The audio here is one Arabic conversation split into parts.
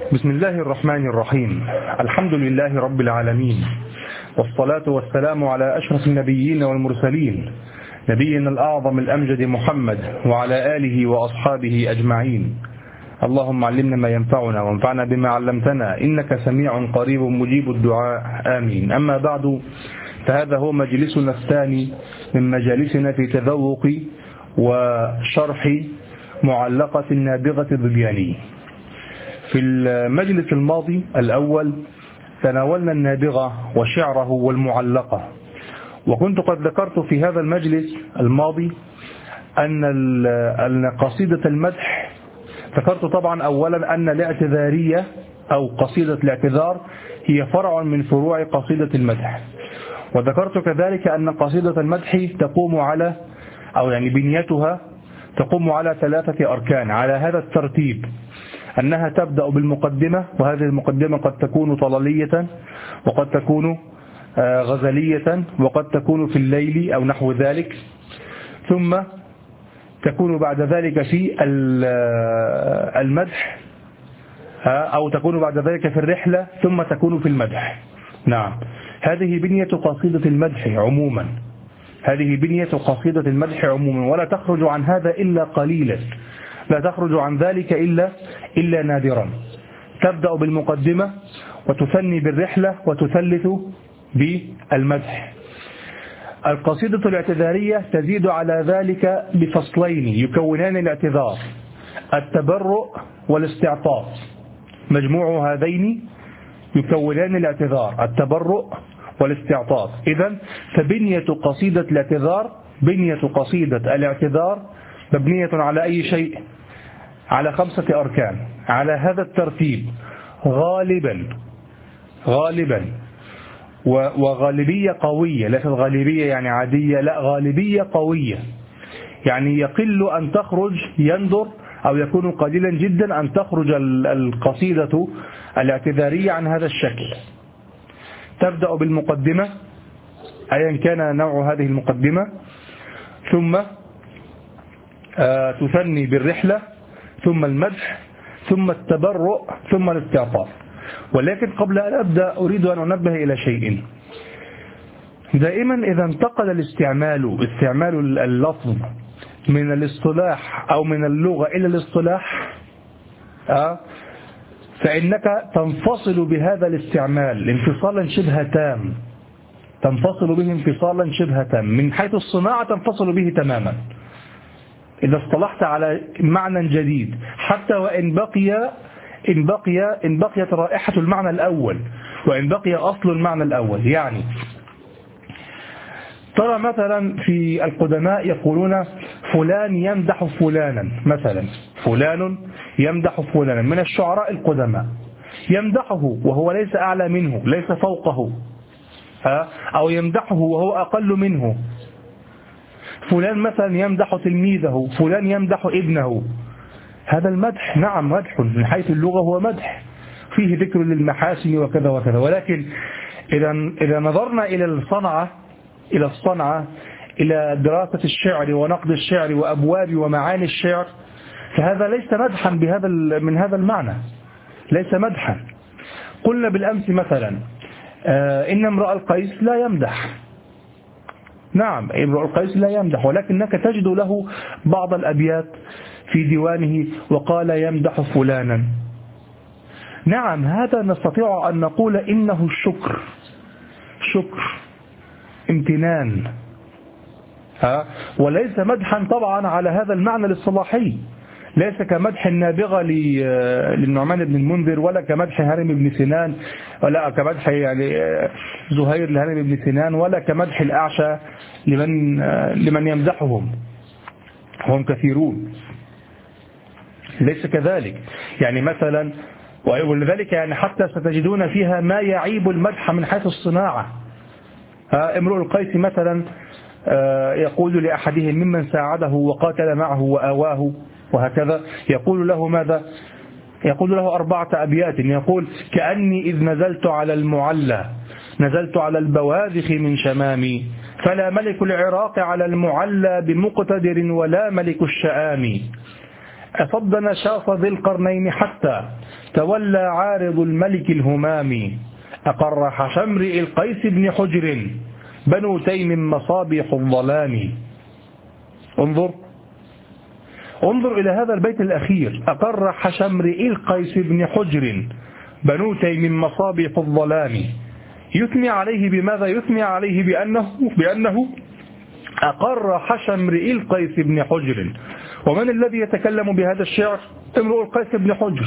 بسم الله الرحمن الرحيم. الحمد لله رب العالمين، والصلاة والسلام على أشرف النبيين والمرسلين، نبينا الأعظم الأمجد محمد وعلى آله وأصحابه أجمعين. اللهم علمنا ما ينفعنا وانفعنا بما علمتنا، إنك سميع قريب مجيب الدعاء، آمين. أما بعد، فهذا هو مجلسنا الثاني من مجالسنا في تذوق وشرح معلقة النابغة الظبياني. في المجلس الماضي الأول تناولنا النابغة وشعره والمعلقة، وكنت قد ذكرت في هذا المجلس الماضي أن قصيدة المدح، ذكرت طبعا أولا أن الاعتذارية أو قصيدة الاعتذار هي فرع من فروع قصيدة المدح، وذكرت كذلك أن قصيدة المدح تقوم على بنيتها تقوم على 3 أركان على هذا الترتيب: أنها تبدأ بالمقدمة، وهذه المقدمة قد تكون طلالية وقد تكون غزلية وقد تكون في الليل أو نحو ذلك، ثم تكون بعد ذلك في المدح، أو تكون بعد ذلك في الرحلة، ثم تكون في المدح. نعم، هذه بنية قصيدة المدح عموما، هذه بنية قصيدة المدح عموما، ولا تخرج عن هذا إلا قليلا، لا تخرج عن ذلك إلا نادرا. تبدأ بالمقدمة وتثني بالرحلة وتثلث بالمدح. القصيدة الاعتذارية تزيد على ذلك بفصلين يكونان الاعتذار: التبرؤ والاستعطاف. مجموع هذين يكونان الاعتذار، التبرؤ والاستعطاف. إذن فبنية قصيدة الاعتذار، بنية قصيدة الاعتذار مبنية على أي شيء؟ على 5 أركان على هذا الترتيب غالبا وغالبية قوية، ليست غالبية يعني عادية، لا، غالبية قوية، يعني يقل أن تخرج، يندر أو يكون قليلا جدا أن تخرج القصيدة الاعتذارية عن هذا الشكل. تبدأ بالمقدمة أيا كان نوع هذه المقدمة، ثم تثني بالرحلة، ثم المدح، ثم التبرؤ، ثم الاستعطاف. ولكن قبل أن أبدأ أريد أن أنبه إلى شيء. دائما إذا انتقل استعمال اللفظ من الاصطلاح أو من اللغة إلى الاصطلاح، فإنك تنفصل بهذا الاستعمال انفصالا شبه تام، تنفصل به انفصالا شبه تام من حيث الصناعة، تنفصل به تماما إذا اصطلحت على معنى جديد، حتى وإن بقيت رائحة المعنى الأول، وإن بقي أصل المعنى الأول. يعني ترى مثلا في القدماء يقولون فلان يمدح فلانا، مثلا فلان يمدح فلانا من الشعراء القدماء، يمدحه وهو ليس أعلى منه، ليس فوقه، أو يمدحه وهو أقل منه. فلان مثلا يمدح تلميذه، فلان يمدح ابنه. هذا المدح، نعم مدح من حيث اللغة، هو مدح فيه ذكر للمحاسن وكذا وكذا. ولكن إذا نظرنا إلى الصنعة، إلى دراسة الشعر ونقد الشعر وأبواب ومعاني الشعر، فهذا ليس مدحا من هذا المعنى، ليس مدحا. قلنا بالأمس مثلا إن امرؤ القيس لا يمدح، نعم امرؤ القيس لا يمدح، ولكنك تجد له بعض الأبيات في ديوانه وقال يمدح فلانا. نعم، هذا نستطيع أن نقول إنه شكر امتنان، وليس مدحا طبعا على هذا المعنى الاصطلاحي، ليس كمدح النابغة للنعمان بن المنذر، ولا كمدح هرم بن سنان، ولا كمدح زهير لهرم بن سنان، ولا كمدح الأعشى لمن يمدحهم، هم كثيرون. ليس كذلك، يعني مثلا، ولذلك يعني حتى ستجدون فيها ما يعيب المدح من حيث الصناعة. امرؤ القيس مثلا يقول لأحدهم ممن ساعده وقاتل معه وآواه وهكذا، يقول له ماذا؟ يقول له 4 أبيات، يقول: كأني إذ نزلت على المعلى نزلت على البواذخ من شمامي، فلا ملك العراق على المعلى بمقتدر ولا ملك الشآم. أصد نشاط ذي القرنين حتى تولى عارض الملك الهمام أقرح شمرئ القيس بن حجر بنو تيم مصابيح الظلام. انظر إلى هذا البيت الأخير، أقرح شمرئ القيس بن حجر بنو تيم مصابيح الظلام. يثني عليه بماذا؟ يثني عليه بأنه أقرح شمرئ القيس بن حجر. ومن الذي يتكلم بهذا الشعر؟ امرؤ القيس بن حجر.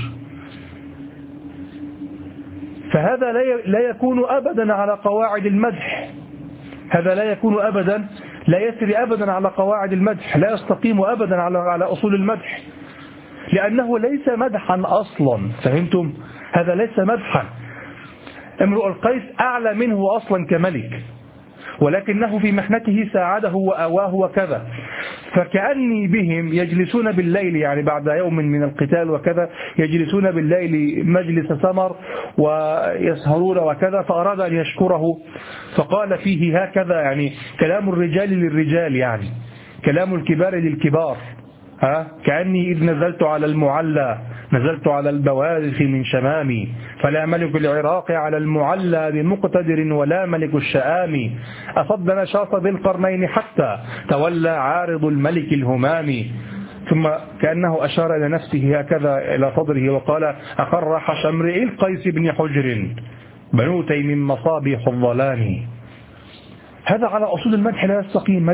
فهذا لا يكون أبدا على قواعد المدح، هذا لا يكون أبدا، لا يسري أبدا على قواعد المدح، لا يستقيم أبدا على أصول المدح، لأنه ليس مدحا أصلا. فهمتم؟ هذا ليس مدحا. امرؤ القيس أعلى منه أصلا كملك، ولكنه في محنته ساعده وأواه وكذا. فكأني بهم يجلسون بالليل، يعني بعد يوم من القتال وكذا، يجلسون بالليل مجلس سمر ويسهرون وكذا، فأراد أن يشكره فقال فيه هكذا، يعني كلام الرجال للرجال، يعني كلام الكبار للكبار. كأني إذ نزلت على المعلى نزلت على البوارخ من شمامي، فلا ملك العراق على المعلى بمقتدر ولا ملك الشآم. أصد نشاط ذي القرنين حتى تولى عارض الملك الهمام. ثم كأنه أشار إلى نفسه هكذا إلى صدره وقال أقرح شمرئ القيس بن حجر بنو تيم مصابيح الظلام. هذا على أصول المدح لا يستقيم.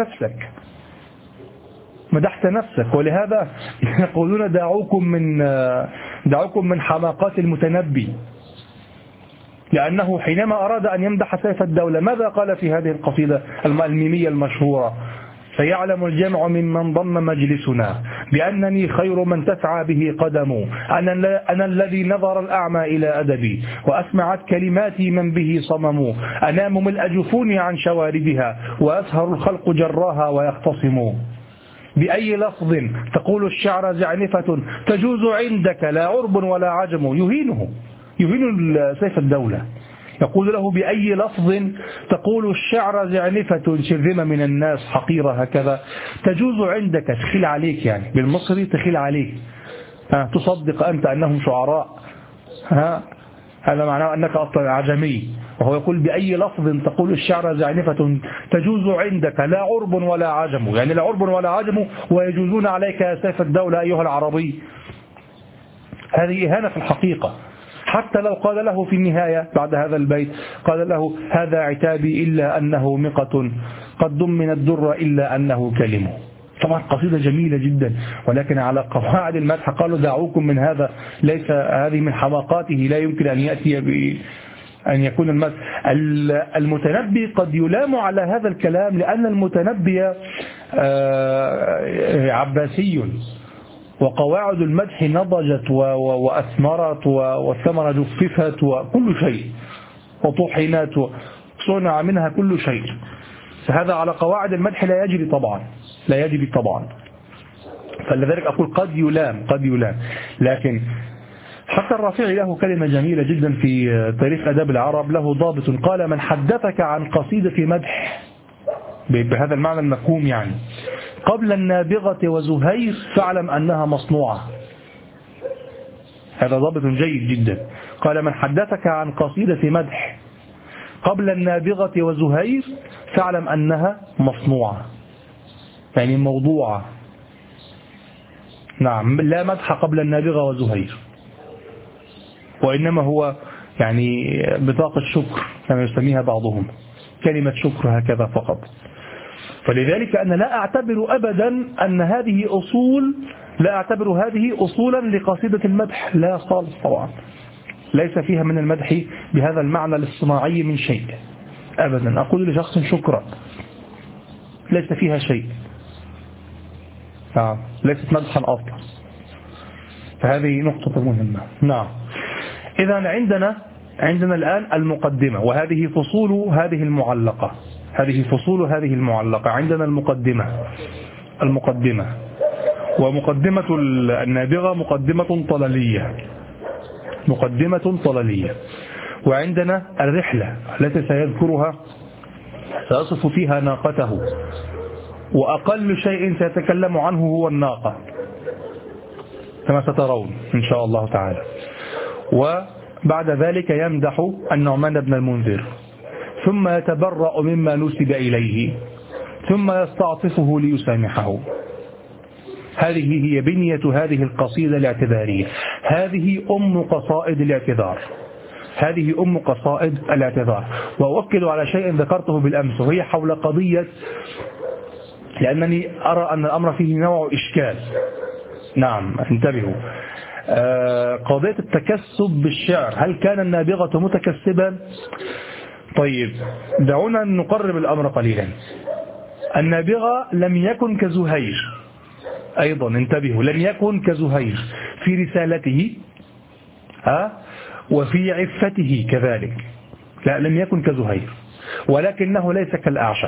مدحت نفسك. ولهذا يقولون دعوكم من حماقات المتنبي، لأنه حينما أراد أن يمدح سيف الدولة ماذا قال في هذه القصيدة الميمية المشهورة؟ سيعلم الجمع ممن ضم مجلسنا بأنني خير من تسعى به قدم، أنا الذي نظر الأعمى إلى أدبي وأسمعت كلماتي من به صمم، أنام ملء جفوني عن شواردها وأسهر الخلق جراها ويختصموا. بأي لفظ تقول الشعر زعنفة تجوز عندك لا عرب ولا عجم. يهين سيف الدولة، يقول له بأي لفظ تقول الشعر زعنفة شرذمة من الناس حقيرة هكذا تجوز عندك، تخيل عليك، يعني بالمصري تخيل عليك، تصدق أنت أنهم شعراء، هذا معناه أنك أصلا عجمي. وهو يقول بأي لفظ تقول الشعر زعنفة تجوز عندك لا عرب ولا عجم، يعني لا عرب ولا عجم ويجوزون عليك يا سيف الدولة أيها العربي. هذه إهانة في الحقيقة. حتى لو قال له في النهاية بعد هذا البيت قال له هذا عتابي إلا أنه مقة قد ضمن الدر إلا أنه كلمه. طبعا قصيدة جميلة جدا، ولكن على قواعد المدح قالوا دعوكم من هذا، ليس هذه من حماقاته، لا يمكن أن يأتي أن يكون المتنبي قد يلام على هذا الكلام، لأن المتنبي عباسي، وقواعد المدح نضجت وأثمرت والثمرة جففت وكل شيء وطحنت وصنع منها كل شيء. فهذا على قواعد المدح لا يجري طبعا. فلذلك أقول قد يلام. لكن حتى الرافعي له كلمة جميلة جدا في تاريخ أداب العرب، له ضابط قال من حدثك عن قصيدة مدح بهذا المعنى المفهوم، يعني قبل النابغة وزهير فاعلم أنها مصنوعة. هذا ضابط جيد جدا. قال من حدثك عن قصيدة مدح قبل النابغة وزهير فاعلم أنها مصنوعة، يعني موضوعة. نعم، لا مدح قبل النابغة وزهير، وإنما هو يعني بطاقة شكر كما يسميها بعضهم، كلمة شكر هكذا فقط. فلذلك أنا لا أعتبر أبدا أن هذه أصولا لقصيدة المدح، لا خالص طبعا، ليس فيها من المدح بهذا المعنى الاصطناعي من شيء أبدا. أقول لشخص شكرا ليس فيها شيء، ليست مدحا أصلا. فهذه نقطة مهمة. نعم. إذا عندنا الآن المقدمة، وهذه فصول هذه المعلقة. عندنا المقدمة ومقدمة النابغة مقدمة طللية. وعندنا الرحلة التي سيذكرها، سيصف فيها ناقته، وأقل شيء سيتكلم عنه هو الناقة. كما سترون إن شاء الله تعالى. وبعد ذلك يمدح النعمان بن المنذر، ثم يتبرأ مما نسب إليه، ثم يستعطفه ليسامحه. هذه هي بنية هذه القصيدة الاعتذارية. هذه أم قصائد الاعتذار، هذه أم قصائد الاعتذار. وأؤكد على شيء ذكرته بالأمس، وهي حول قضية، لأنني أرى أن الأمر فيه نوع إشكال. نعم انتبهوا، قضية التكسب بالشعر، هل كان النابغة متكسبا؟ طيب دعونا نقرب الأمر قليلا. النابغة لم يكن كزهير، أيضا انتبهوا، لم يكن كزهير في رسالته وفي عفته كذلك، لا لم يكن كزهير، ولكنه ليس كالأعشى.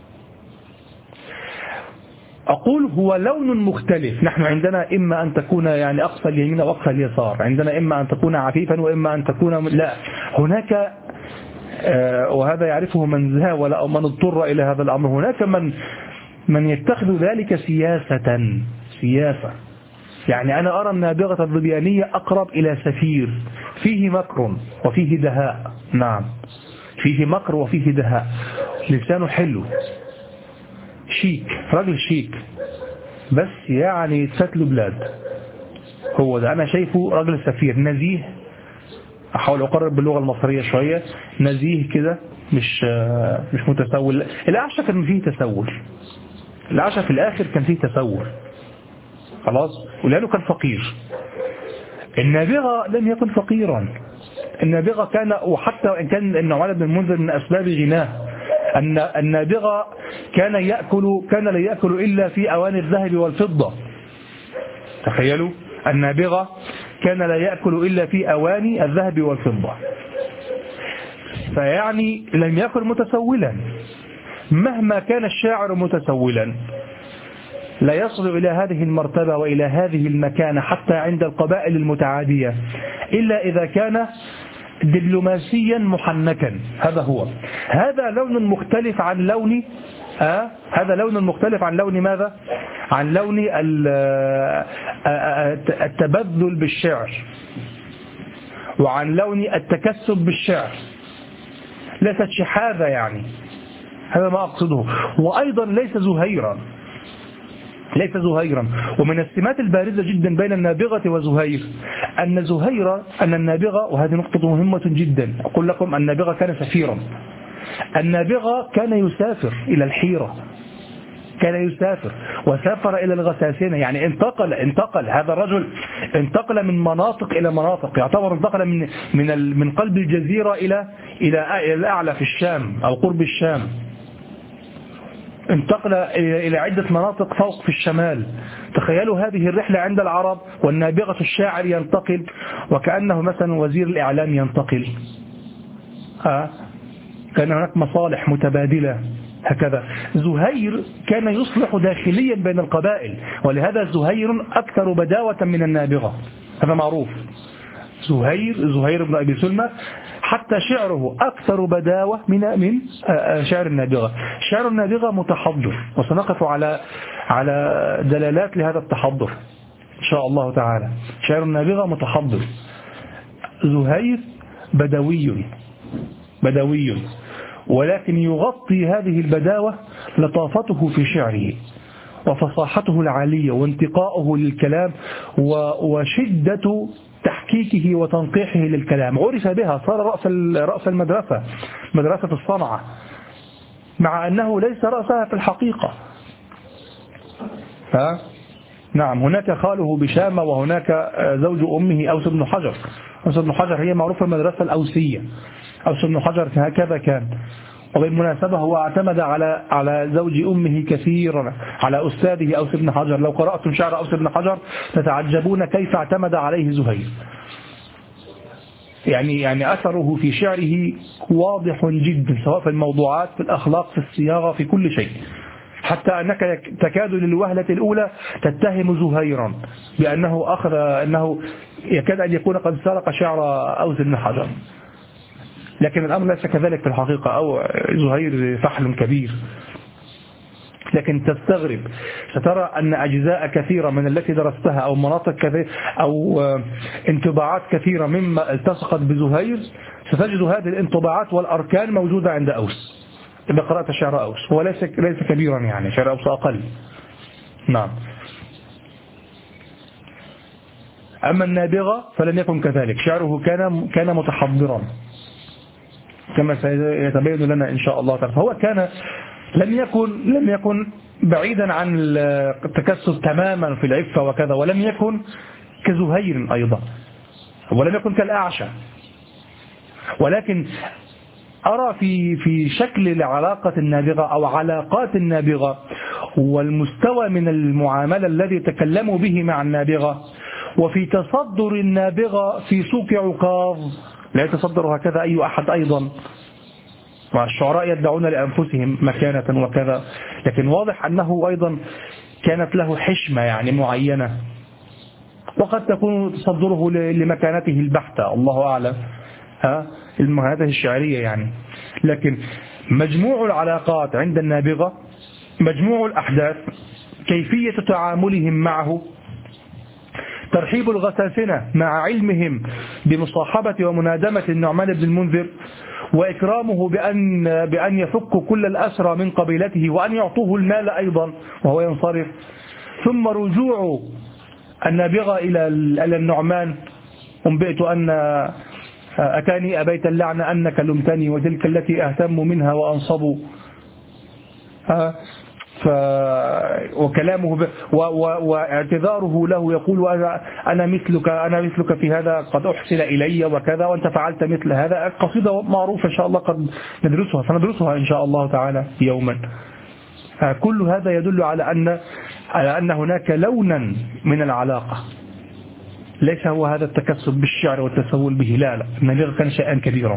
أقول هو لون مختلف. نحن عندنا إما أن تكون يعني أقصى اليمين وأقصى اليسار، عندنا إما أن تكون عفيفا وإما أن تكون لا، هناك وهذا يعرفه من زاول أو من اضطر إلى هذا الأمر. هناك من يتخذ ذلك سياسة. يعني أنا أرى النابغة الظبيانية أقرب إلى سفير فيه مكر وفيه دهاء. نعم فيه مكر وفيه دهاء، لسانه حلو، شيك، رجل شيك، بس يعني تفتل بلاد. هو ده أنا شايفه رجل سفير نزيه. أحاول أقرب باللغة المصرية شوية، نزيه كده، مش متسول. الأعشى كان فيه تسول، الأعشى في الآخر كان فيه تسول خلاص، ولأنه كان فقير. النابغة لم يكن فقيرا، النابغة كان، وحتى وإن كان النعمان بن المنذر من أسباب غناه، أن النابغة كان لا يأكل إلا في أواني الذهب والفضة. تخيلوا، النابغة كان لا يأكل إلا في أواني الذهب والفضة، فيعني لم يكن متسولا. مهما كان الشاعر متسولا لا يصل إلى هذه المرتبة وإلى هذه المكانة حتى عند القبائل المتعادية إلا إذا كان دبلوماسيا محنكا. هذا لون مختلف عن لون هذا لون مختلف عن لون ماذا؟ عن لون التبذل بالشعر، وعن لون التكسب بالشعر. ليست شحاذة يعني، هذا ما أقصده. وأيضا ليس زهيرا. ومن السمات البارزة جدا بين النابغة وزهير أن النابغة، وهذه نقطة مهمة جدا، أقول لكم النابغة كان سفيرا. النابغة كان يسافر إلى الحيرة، كان يسافر، وسافر إلى الغساسنة. يعني انتقل هذا الرجل، انتقل من مناطق إلى مناطق، يعتبر انتقل من قلب الجزيرة إلى الأعلى في الشام أو قرب الشام، انتقل إلى عدة مناطق فوق في الشمال. تخيلوا هذه الرحلة عند العرب، والنابغة الشاعر ينتقل، وكأنه مثلا وزير الإعلام ينتقل. كان هناك مصالح متبادلة هكذا. زهير كان يصلح داخليا بين القبائل، ولهذا زهير أكثر بداوة من النابغة، هذا معروف. زهير بن أبي سلمى حتى شعره أكثر بداوة من شعر النابغة. شعر النابغة متحضر، وسنقف على دلالات لهذا التحضر إن شاء الله تعالى. شعر النابغة متحضر. زهير بدوي، ولكن يغطي هذه البداوة لطافته في شعره، وفصاحته العالية، وانتقاؤه للكلام، وشدة تحكيكه وتنقيحه للكلام. عرف بها، صار رأس المدرسة، مدرسة الصنعة، مع أنه ليس رأسها في الحقيقة. نعم، هناك خاله بشامة، وهناك زوج أمه أوس بن حجر. أوس بن حجر هي معروفة المدرسة الأوسية. أوس بن حجر هكذا كان. وبالمناسبة هو اعتمد على زوج أمه كثيرا، على أستاذه أوس بن حجر. لو قرأتم شعر أوس بن حجر تتعجبون كيف اعتمد عليه زهير. يعني أثره في شعره واضح جدا، سواء في الموضوعات، في الأخلاق، في الصياغة، في كل شيء، حتى أنك تكاد للوهلة الأولى تتهم زهيرا أنه يكاد أن يكون قد سرق شعر أوس بن حجر، لكن الأمر ليس كذلك في الحقيقة. أو زهير فحل كبير. لكن تستغرب، سترى أن أجزاء كثيرة من التي درستها أو مناطق كثيرة أو انطباعات كثيرة مما التصقت بزهير، ستجد هذه الانطباعات والأركان موجودة عند أوس إذا قرأت شعر أوس. هو ليس كبيرا يعني، شعر أوس أقل. نعم. أما النابغة فلم يكن كذلك، شعره كان متحضرا كما سيتبين لنا إن شاء الله تعالى. فهو كان لم يكن بعيدا عن التكسب تماما في العفة وكذا، ولم يكن كزهير أيضا، ولم يكن كالأعشى. ولكن أرى في شكل العلاقة النابغة أو علاقات النابغة والمستوى من المعاملة الذي تكلموا به مع النابغة، وفي تصدر النابغة في سوق عكاظ، لا يتصدر هكذا أي أحد أيضا، والشعراء يدعون لأنفسهم مكانة وكذا، لكن واضح أنه أيضا كانت له حشمة يعني معينة، وقد تكون تصدره لمكانته البحتة، الله أعلم، المكانته الشعرية يعني. لكن مجموع العلاقات عند النابغة، مجموع الأحداث، كيفية تعاملهم معه، ترحيب الغساسنة مع علمهم بمصاحبة ومنادمة النعمان بن المنذر، وإكرامه بأن يفك كل الأسرى من قبيلته وأن يعطوه المال أيضا وهو ينصرف، ثم رجوع النابغة إلى النعمان: أنبئت أن أتاني أبيت اللعنة أنك لمتني وتلك التي أهتم منها وأنصب، وكلامه واعتذاره له، يقول أنا مثلك في هذا، قد أحسن إلي وكذا، وأنت فعلت مثل هذا. قصيدة معروفة إن شاء الله قد سندرسها إن شاء الله تعالى يوما. كل هذا يدل على أن هناك لونا من العلاقة، ليس هو هذا التكسب بالشعر والتسول به، لا، النابغة كان شيئا كبيرا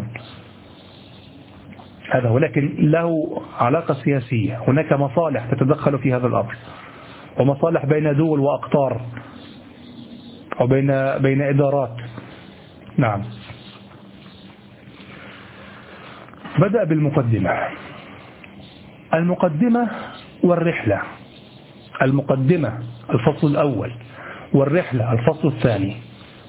هذا، ولكن له علاقة سياسية، هناك مصالح تتدخل في هذا الأمر، ومصالح بين دول وأقطار أو بين إدارات. نعم. بدأ بالمقدمة، المقدمة والرحلة، المقدمة الفصل الأول والرحلة الفصل الثاني،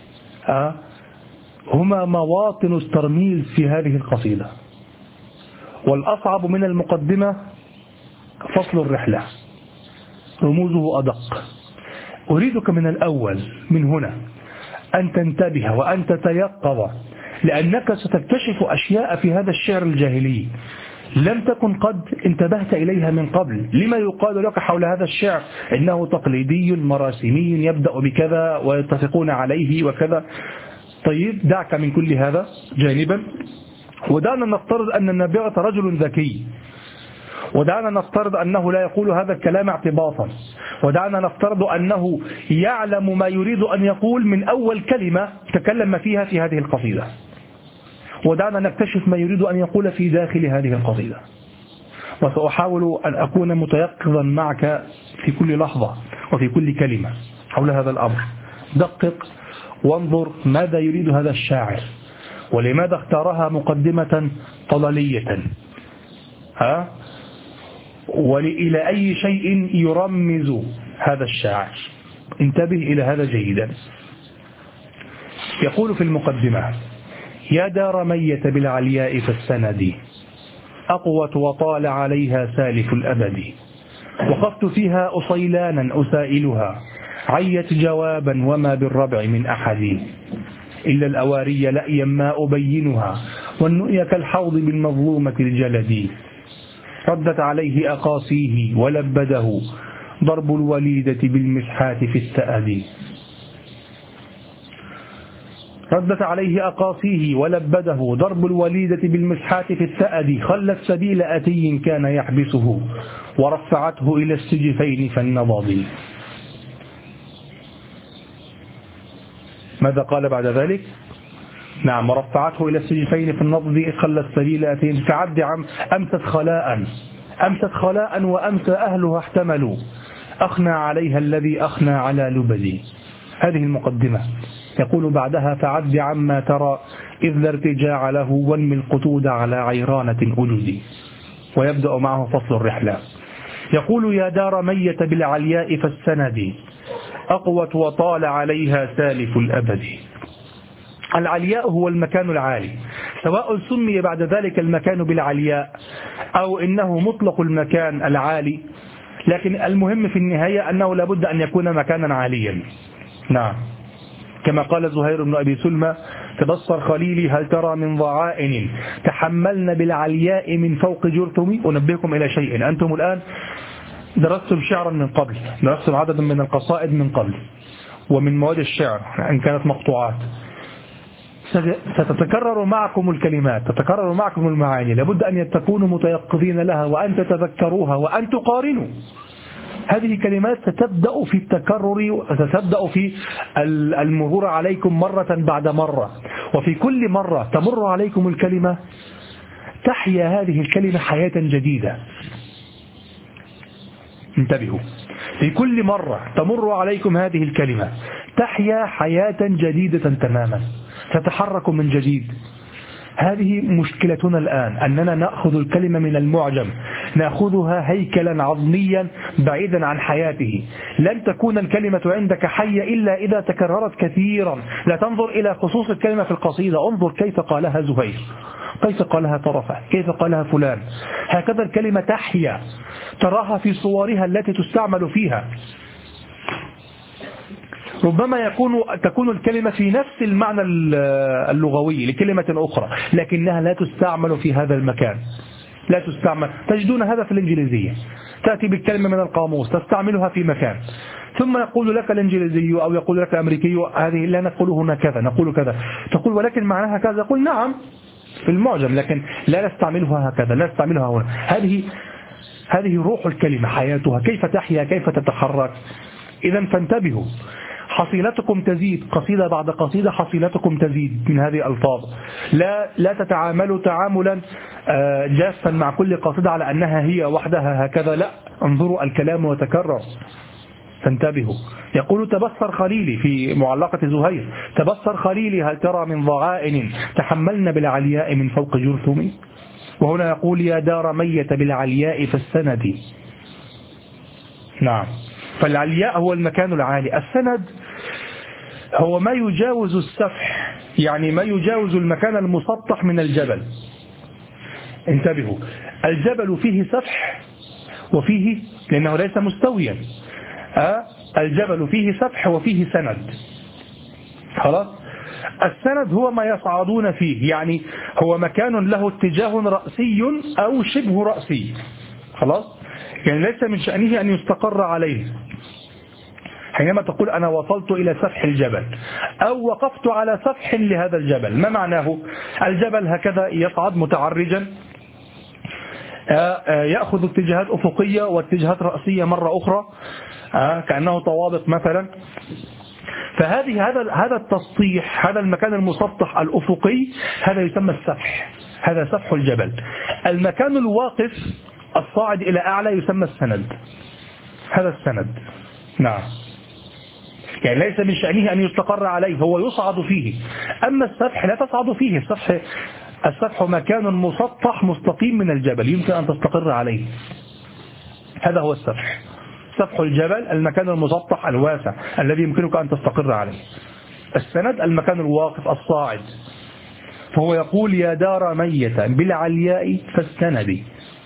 هما مواطن الترميز في هذه القصيدة. والأصعب من المقدمة فصل الرحلة، رموزه أدق. أريدك من الأول من هنا أن تنتبه وأن تتيقظ، لأنك ستكتشف أشياء في هذا الشعر الجاهلي لم تكن قد انتبهت إليها من قبل. لما يقال لك حول هذا الشعر إنه تقليدي مراسمي يبدأ بكذا ويتفقون عليه وكذا. طيب، دعك من كل هذا جانبا، ودعنا نفترض أن النابغة رجل ذكي، ودعنا نفترض أنه لا يقول هذا الكلام اعتباطا، ودعنا نفترض أنه يعلم ما يريد أن يقول من أول كلمة تكلم فيها في هذه القصيدة، ودعنا نكتشف ما يريد أن يقول في داخل هذه القصيدة. وسأحاول أن أكون متيقظا معك في كل لحظة وفي كل كلمة حول هذا الأمر. دقق وانظر ماذا يريد هذا الشاعر، ولماذا اختارها مقدمة طلالية، وإلى أي شيء يرمز هذا الشاعر. انتبه إلى هذا جيدا. يقول في المقدمة: يا دار ميت بالعلياء فالسند، أقوت وطال عليها سالف الأبد، وقفت فيها أصيلانا أسائلها، عيت جوابا وما بالربع من أحد، إلا الأواري لأيا ما أبينها، والنؤي كالحوض بالمظلومة الجلد، ردت عليه أقاصيه ولبده، ضرب الوليدة بالمسحات في التأدي. ردت عليه أقاصيه ولبده، ضرب الوليدة بالمسحات في التأدي، خلت سبيل أتي كان يحبسه، ورفعته إلى السجفين فالنضض. ماذا قال بعد ذلك؟ نعم، ورفعته إلى السجفين في النضض، خلت سبيل أتي، فعد عم أمست خلاء وأمس أهلها احتملوا، أخنى عليها الذي أخنى على لبدي. هذه المقدمة. يقول بعدها: فعد عما ترى إذ لا ارتجاع له، وانمي القتود على عيرانة أجدي. ويبدأ معه فصل الرحلة. يقول يا دار ميت بالعلياء فالسند أقوت وطال عليها سالف الأبد. العلياء هو المكان العالي، سواء سمي بعد ذلك المكان بالعلياء أو إنه مطلق المكان العالي، لكن المهم في النهاية أنه لابد أن يكون مكانا عاليا. نعم، كما قال زهير بن أبي سلمى تبصر خليلي هل ترى من ضعائن تحملن بالعلياء من فوق جرثم. أنبهكم إلى شيء، أنتم الآن درستم شعرا من قبل، درستم عددا من القصائد من قبل ومن مواد الشعر إن كانت مقطوعات، ستتكرر معكم الكلمات، تتكرر معكم المعاني، لابد أن تكونوا متيقظين لها وأن تتذكروها وأن تقارنوا. هذه كلمات ستبدأ في التكرر وستبدأ في المرور عليكم مرة بعد مرة، وفي كل مرة تمر عليكم الكلمة تحيا هذه الكلمة حياة جديدة. انتبهوا، في كل مرة تمر عليكم هذه الكلمة تحيا حياة جديدة تماما، تتحرك من جديد. هذه مشكلتنا الآن، أننا نأخذ الكلمة من المعجم، نأخذها هيكلا عظميا بعيدا عن حياته. لن تكون الكلمة عندك حية إلا إذا تكررت كثيرا. لا تنظر إلى خصوص الكلمة في القصيدة، انظر كيف قالها زهير، كيف قالها طرفة، كيف قالها فلان. هكذا الكلمة تحيا، تراها في صورها التي تستعمل فيها. ربما تكون الكلمة في نفس المعنى اللغوي لكلمة أخرى، لكنها لا تستعمل في هذا المكان، لا تستعمل. تجدون هذا في الإنجليزية، تأتي بالكلمة من القاموس تستعملها في مكان، ثم يقول لك الإنجليزي أو يقول لك الأمريكي هذه لا نقول هنا كذا، نقول كذا، تقول ولكن معناها كذا، يقول نعم في المعجم لكن لا نستعملها هكذا، لا نستعملها هنا. هذه روح الكلمة، حياتها، كيف تحيا، كيف تتحرك. إذا فانتبهوا، حصيلتكم تزيد قصيدة بعد قصيدة، حصيلتكم تزيد من هذه الألفاظ. لا تتعاملوا تعاملا جافا مع كل قصيدة على أنها هي وحدها هكذا، لا، انظروا الكلام وتكرر، فانتبهوا. يقول تبصر خليلي في معلقة زهير، تبصر خليلي هل ترى من ضغائن تحملن بالعلياء من فوق جرثم. وهنا يقول يا دار ميت بالعلياء فالسند. نعم، فالعلياء هو المكان العالي، السند هو ما يجاوز السفح، يعني ما يجاوز المكان المسطح من الجبل. انتبهوا، الجبل فيه سفح وفيه، لأنه ليس مستويا، الجبل فيه سفح وفيه سند. خلاص، السند هو ما يصعدون فيه، يعني هو مكان له اتجاه رأسي أو شبه رأسي. خلاص، يعني ليس من شأنه أن يستقر عليه. حينما تقول أنا وصلت إلى سفح الجبل أو وقفت على سفح لهذا الجبل، ما معناه؟ الجبل هكذا يصعد متعرجا، يأخذ اتجاهات أفقية واتجاهات رأسية مرة أخرى، كأنه طوابق مثلا. هذا التسطيح، هذا المكان المسطح الأفقي، هذا يسمى السفح، هذا سفح الجبل. المكان الواقف الصاعد إلى أعلى يسمى السند، هذا السند. نعم، يعني ليس من شأنه أن يستقر عليه، هو يصعد فيه. أما السفح لا تصعد فيه، السفح مكان مسطح مستقيم من الجبل يمكن أن تستقر عليه، هذا هو السفح. سفح الجبل المكان المسطح الواسع الذي يمكنك أن تستقر عليه. السند المكان الواقف الصاعد. فهو يقول يا دار ميتا بالعلياء فالسند.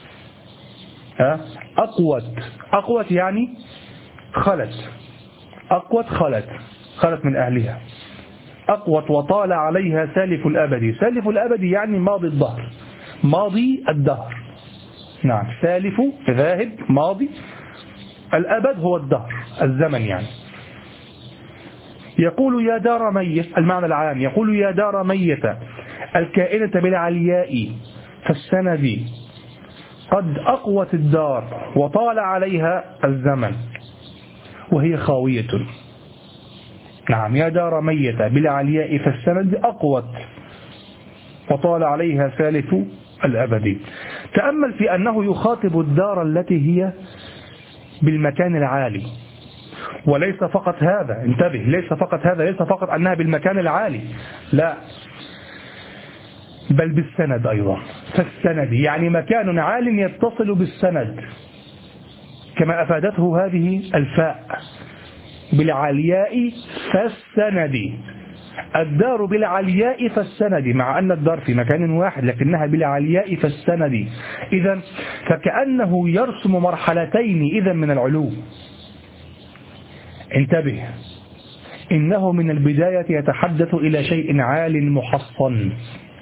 أقوت يعني خلت، أقوت خلت من أهلها. أقوت وطال عليها سالف الأبد. سالف الأبد يعني ماضي الدهر، ماضي الدهر. نعم، سالف ذاهب، ماضي، الأبد هو الدهر، الزمن يعني. يقول يا دار ميت، المعنى العام، يقول يا دار ميت الكائنة بالعلياء فالسند قد أقوت الدار وطال عليها الزمن وهي خاوية. نعم، يا دار ميت بالعلياء فالسند أقوت وطال عليها سالف الأبد. تأمل في أنه يخاطب الدار التي هي بالمكان العالي، وليس فقط هذا، انتبه، ليس فقط أنها بالمكان العالي، لا، بل بالسند أيضا. فالسند يعني مكان عال يتصل بالسند. كما أفادته هذه الفاء بالعلياء فالسند. الدار بالعلياء فالسند، مع أن الدار في مكان واحد لكنها بالعلياء فالسند. إذن فكأنه يرسم مرحلتين إذن من العلو. انتبه، إنه من البداية يتحدث إلى شيء عال محصن.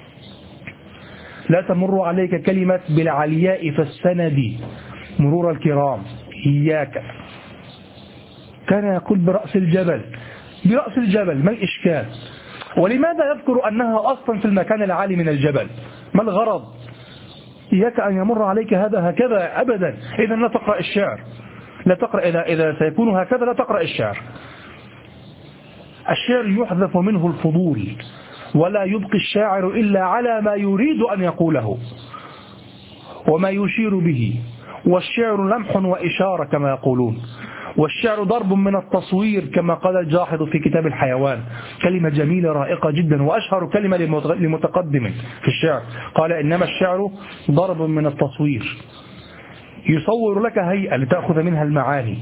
لا تمر عليك كلمة بالعلياء فالسند مرور الكرام، إياك. كان يقول برأس الجبل، برأس الجبل، ما الإشكال؟ ولماذا يذكر أنها أصلا في المكان العالي من الجبل؟ ما الغرض؟ إياك أن يمر عليك هذا هكذا أبدا. إذا لا تقرأ الشعر، لا تقرأ. إذا سيكون هكذا لا تقرأ الشعر. الشعر يحذف منه الفضول، ولا يبقي الشاعر إلا على ما يريد أن يقوله وما يشير به. والشعر لمح وإشارة كما يقولون، والشعر ضرب من التصوير كما قال الجاحظ في كتاب الحيوان. كلمة جميلة رائقة جدا، وأشهر كلمة لمتقدم في الشعر، قال إنما الشعر ضرب من التصوير، يصور لك هيئة لتأخذ منها المعاني.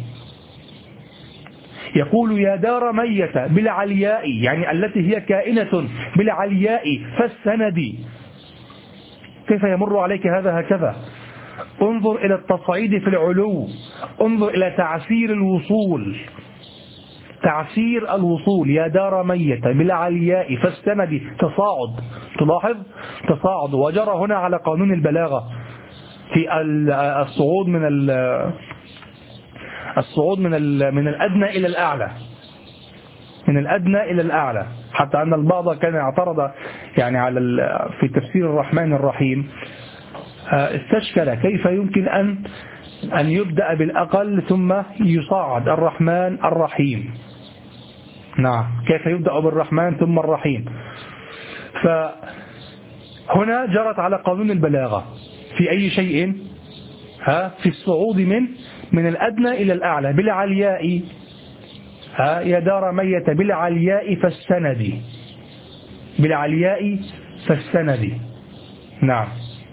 يقول يا دار ميتة بالعلياء، يعني التي هي كائنة بالعلياء فالسند. كيف يمر عليك هذا هكذا؟ انظر إلى التصعيد في العلو، انظر إلى تعسير الوصول، تعسير الوصول. يا دار ميتة بالعلياء فالسند، تصاعد. تلاحظ تصاعد، وجرى هنا على قانون البلاغة في الصعود من الأدنى إلى الأعلى، من الأدنى إلى الأعلى. حتى أن البعض كان اعترض يعني على في تفسير الرحمن الرحيم، استشكل كيف يمكن أن يبدأ بالأقل ثم يصعد الرحمن الرحيم. نعم، كيف يبدأ بالرحمن ثم الرحيم؟ فهنا جرت على قانون البلاغة في أي شيء، في الصعود من الأدنى إلى الأعلى. بالعلياء، يا دار ميت بالعلياء فالسند، بالعلياء فالسند. نعم.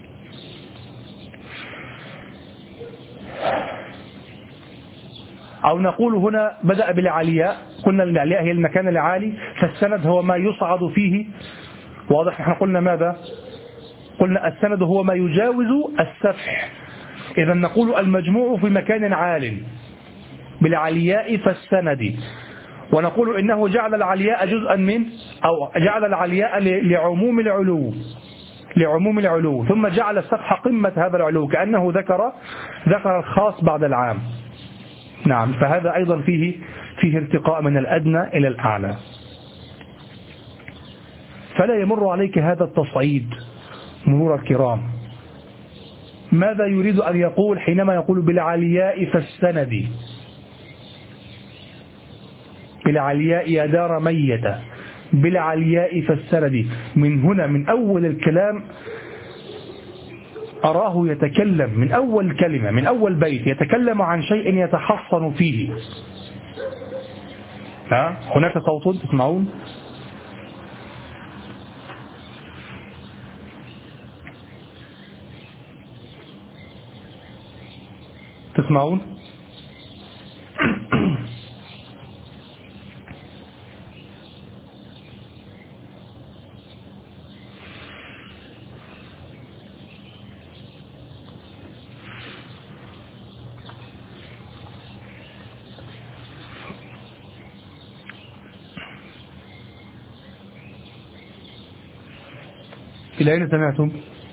أو نقول هنا بدأ بالعلياء، قلنا العلياء هي المكان العالي، فالسند هو ما يصعد فيه. واضح؟ نحن قلنا ماذا؟ قلنا السند هو ما يجاوز السفح. إذا نقول المجموع في مكان عال بالعلياء فالسند. ونقول إنه جعل العلياء جزءا من، أو جعل العلياء لعموم العلو، لعموم العلو، ثم جعل السفح قمة هذا العلو، كأنه ذكر الخاص بعد العام. نعم، فهذا أيضا فيه ارتقاء من الأدنى إلى الأعلى. فلا يمر عليك هذا التصعيد مرور الكرام. ماذا يريد أن يقول حينما يقول بالعلياء فالسند؟ بالعلياء يا دار ميتة بالعلياء فالسند. من هنا من أول الكلام أراه يتكلم، من أول كلمة، من أول بيت يتكلم عن شيء يتحصن فيه. هناك صوت تسمعون؟ تسمعون؟ إلى أين سمعتم؟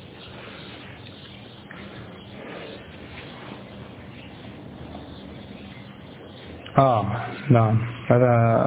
نعم، هذا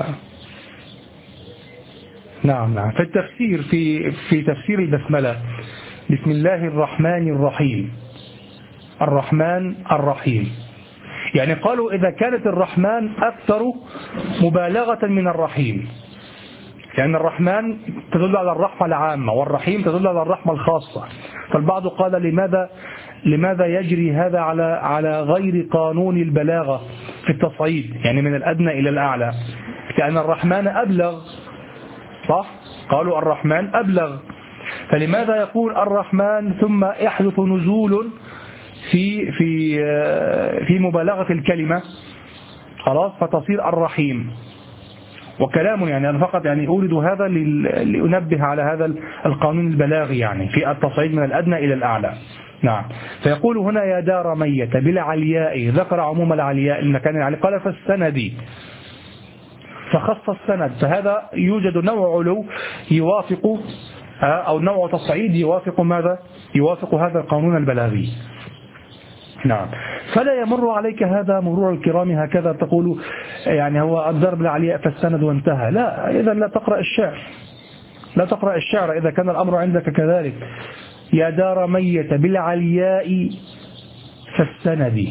نعم. في التفسير في تفسير البسملة، بسم الله الرحمن الرحيم، الرحمن الرحيم، يعني قالوا إذا كانت الرحمن أكثر مبالغة من الرحيم، لأن الرحمن تدل على الرحمة العامة والرحيم تدل على الرحمة الخاصة. فالبعض قال لماذا يجري هذا على غير قانون البلاغة في التصعيد، يعني من الأدنى إلى الأعلى، لأن الرحمن أبلغ، صح؟ قالوا الرحمن أبلغ، فلماذا يقول الرحمن ثم يحدث نزول في مبالغة الكلمة خلاص فتصير الرحيم. وكلام يعني أنا فقط يعني أورد هذا لأنبه على هذا القانون البلاغي يعني في التصعيد من الأدنى إلى الأعلى. نعم. فيقول هنا يا دار ميت بالعلياء، ذكر عموم العلياء المكان العلي، قال فالسند، فخص السند، فهذا يوجد نوع علو يوافق أو نوع تصعيد يوافق ماذا؟ يوافق هذا القانون البلاغي. نعم. فلا يمر عليك هذا مرور الكرام هكذا تقول يعني هو الضرب العلياء فالسند وانتهى، لا، إذا لا تقرأ الشعر، لا تقرأ الشعر إذا كان الأمر عندك كذلك. يا دار ميت بالعلياء فالسند.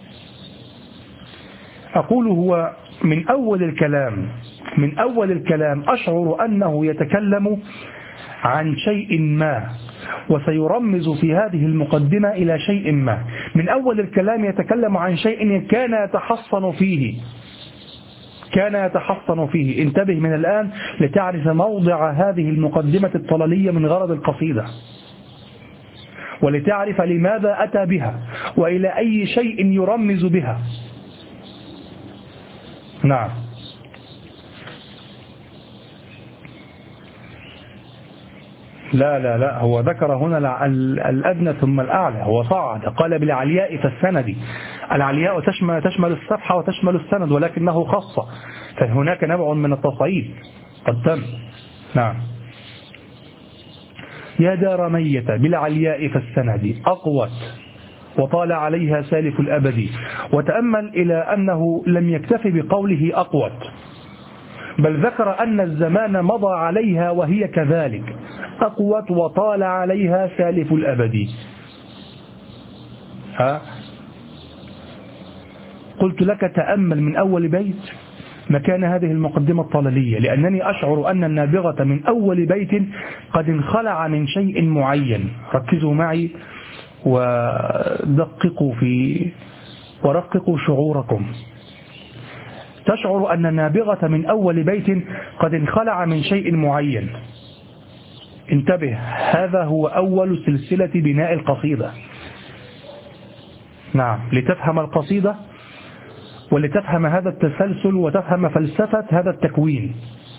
أقول هو من أول الكلام أشعر أنه يتكلم عن شيء ما، وسيرمز في هذه المقدمة إلى شيء ما. من أول الكلام يتكلم عن شيء كان يتحصن فيه. انتبه من الآن لتعرف موضع هذه المقدمة الطللية من غرض القصيدة، ولتعرف لماذا أتى بها وإلى أي شيء يرمز بها. نعم. لا هو ذكر هنا الأدنى ثم الأعلى، هو صعد قال بالعلياء فالسند. العلياء تشمل الصفحة وتشمل السند، ولكنه خاصة، فهناك نوع من التصعيد قد تم. نعم. يا دار ميت بالعلياء فالسند أقوت وطال عليها سالف الأبد. وتأمل إلى أنه لم يكتف بقوله أقوت، بل ذكر أن الزمان مضى عليها وهي كذلك أقوت وطال عليها سالف الأبد. قلت لك تأمل من أول بيت مكان هذه المقدمة الطللية، لأنني أشعر أن النابغة من أول بيت قد انخلع من شيء معين. ركزوا معي ورققوا شعوركم. تشعر أن النابغة من أول بيت قد انخلع من شيء معين. انتبه، هذا هو أول سلسلة بناء القصيدة. نعم، لتفهم القصيدة ولتفهم هذا التسلسل وتفهم فلسفة هذا التكوين.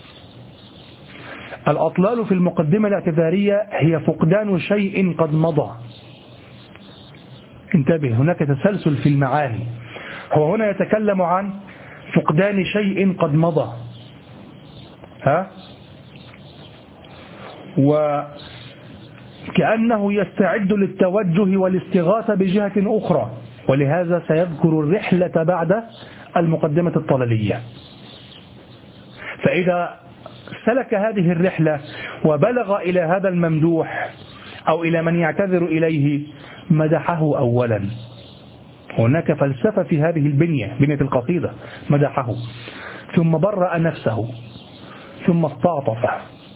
الأطلال في المقدمة الاعتذارية هي فقدان شيء قد مضى. انتبه، هناك تسلسل في المعاني. هو هنا يتكلم عن فقدان شيء قد مضى، وكأنه يستعد للتوجه والاستغاثة بجهة أخرى، ولهذا سيذكر الرحلة بعد المقدمة الطللية. فإذا سلك هذه الرحلة وبلغ إلى هذا الممدوح أو إلى من يعتذر إليه مدحه أولا. هناك فلسفة في هذه بنية القصيدة. مدحه ثم برأ نفسه ثم استعطفه.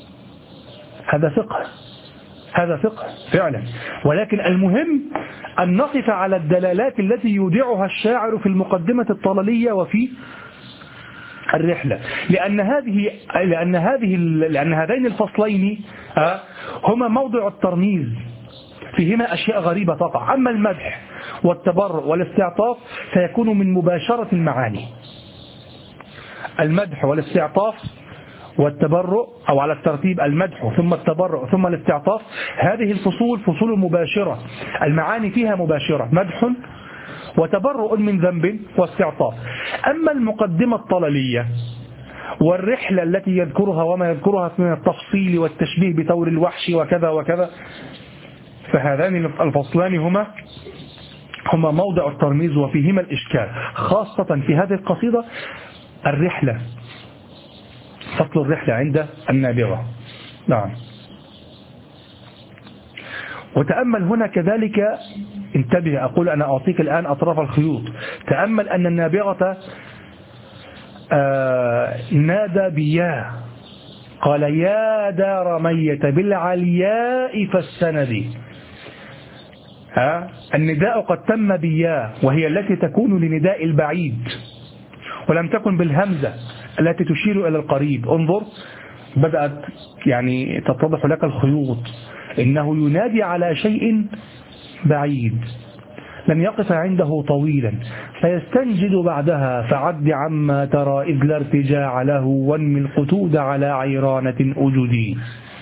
هذا فقه فعلا، ولكن المهم أن نقف على الدلالات التي يودعها الشاعر في المقدمة الطللية وفي الرحلة، لأن هذين الفصلين هما موضع الترميز، فيهما أشياء غريبة تقع. أما المدح والتبرؤ والاستعطاف سيكون من مباشرة المعاني. المدح والاستعطاف والتبرؤ، أو على الترتيب المدح ثم التبرؤ ثم الاستعطاف، هذه الفصول فصول مباشرة، المعاني فيها مباشرة، مدح وتبرؤ من ذنب واستعطاف. أما المقدمة الطللية والرحلة التي يذكرها وما يذكرها من التفصيل والتشبيه بثور الوحش وكذا وكذا، فهذان الفصلان هما موضع الترميز وفيهما الإشكال، خاصة في هذه القصيدة الرحلة، فصل الرحلة عند النابغة. نعم. وتأمل هنا كذلك، انتبه، أقول أنا أعطيك الآن أطراف الخيوط. تأمل أن النابغة نادى بيا، قال يا دار ميت بالعلياء فالسند. النداء قد تم بيا، وهي التي تكون لنداء البعيد، ولم تكن بالهمزة التي تشير إلى القريب. انظر، بدأت يعني تتضح لك الخيوط. إنه ينادي على شيء بعيد، لن يقف عنده طويلا فيستنجد بعدها فعد عما ترى إذ لا ارتجاع له وانمي القتود على عيرانة أجدي.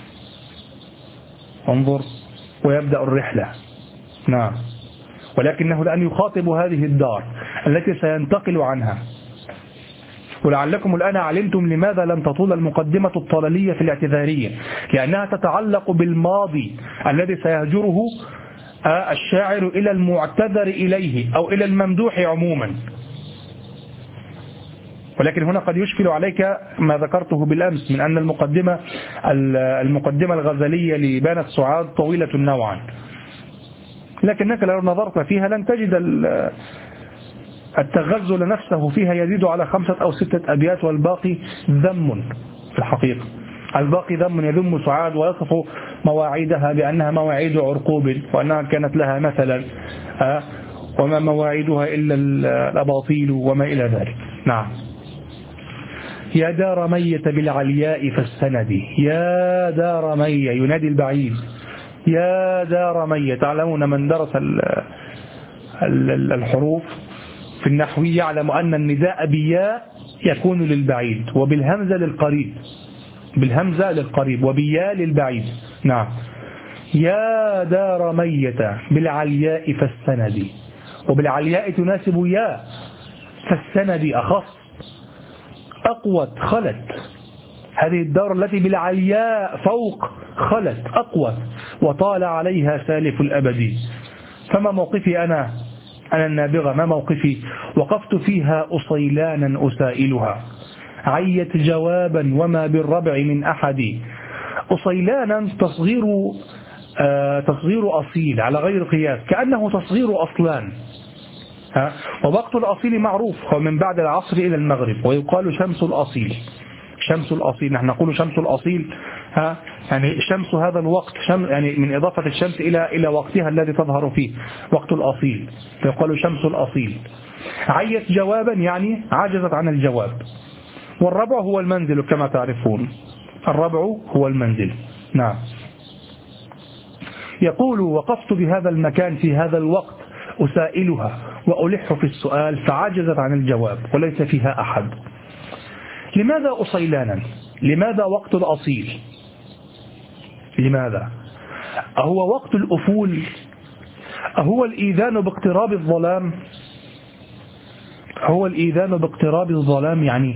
انظر ويبدأ الرحلة. نعم. ولكنه الآن يخاطب هذه الدار التي سينتقل عنها. ولعلكم الآن علمتم لماذا لم تطول المقدمة الطلالية في الاعتذارية، لأنها تتعلق بالماضي الذي سيهجره الشاعر إلى المعتذر إليه أو إلى الممدوح عموما. ولكن هنا قد يشكل عليك ما ذكرته بالأمس من أن المقدمة الغزلية لبانت سعاد طويلة نوعا، لكنك لو نظرت فيها لن تجد التغزل نفسه فيها يزيد على 5 أو 6 أبيات، والباقي ذم في الحقيقة. الباقي ذم يذم سعاد ويصف مواعيدها بأنها مواعيد عرقوب، وأنها كانت لها مثلا وما مواعيدها إلا الأباطيل وما إلى ذلك. نعم. يا دار مية بالعلياء فالسندي، يا دار مية ينادي البعيد، يا دار مية. تعلمون من درس الحروف في النحو يعلم أن النداء بياء يكون للبعيد وبالهمزة للقريب، بالهمزة للقريب وبياء للبعيد. نعم. يا دار مية بالعلياء فالسندي، وبالعلياء تناسب يا، فالسندي أخص أقوت خلت. هذه الدار التي بالعلياء فوق خلت أقوت وطال عليها سالف الأبد. فما موقفي أنا النابغة، ما موقفي؟ وقفت فيها أصيلانا أسائلها، عيت جوابا وما بالربع من أحد. أصيلانا تصغير أصيل على غير قياس، كأنه تصغير أصلان. ووقت الأصيل معروف هو من بعد العصر إلى المغرب، ويقال شمس الأصيل. شمس الأصيل، نحن نقول شمس الأصيل يعني شمس هذا الوقت، يعني من إضافة الشمس إلى وقتها الذي تظهر فيه، وقت الأصيل، فيقال شمس الأصيل. عيت جوابا يعني عجزت عن الجواب. والربع هو المنزل كما تعرفون، الربع هو المنزل. نعم. يقول وقفت بهذا المكان في هذا الوقت أسائلها وألح في السؤال فعجزت عن الجواب وليس فيها أحد. لماذا أصيلانا؟ لماذا وقت الأصيل؟ لماذا؟ أهو وقت الأفول؟ أهو الإيذان باقتراب الظلام؟ هو الإيذان باقتراب الظلام يعني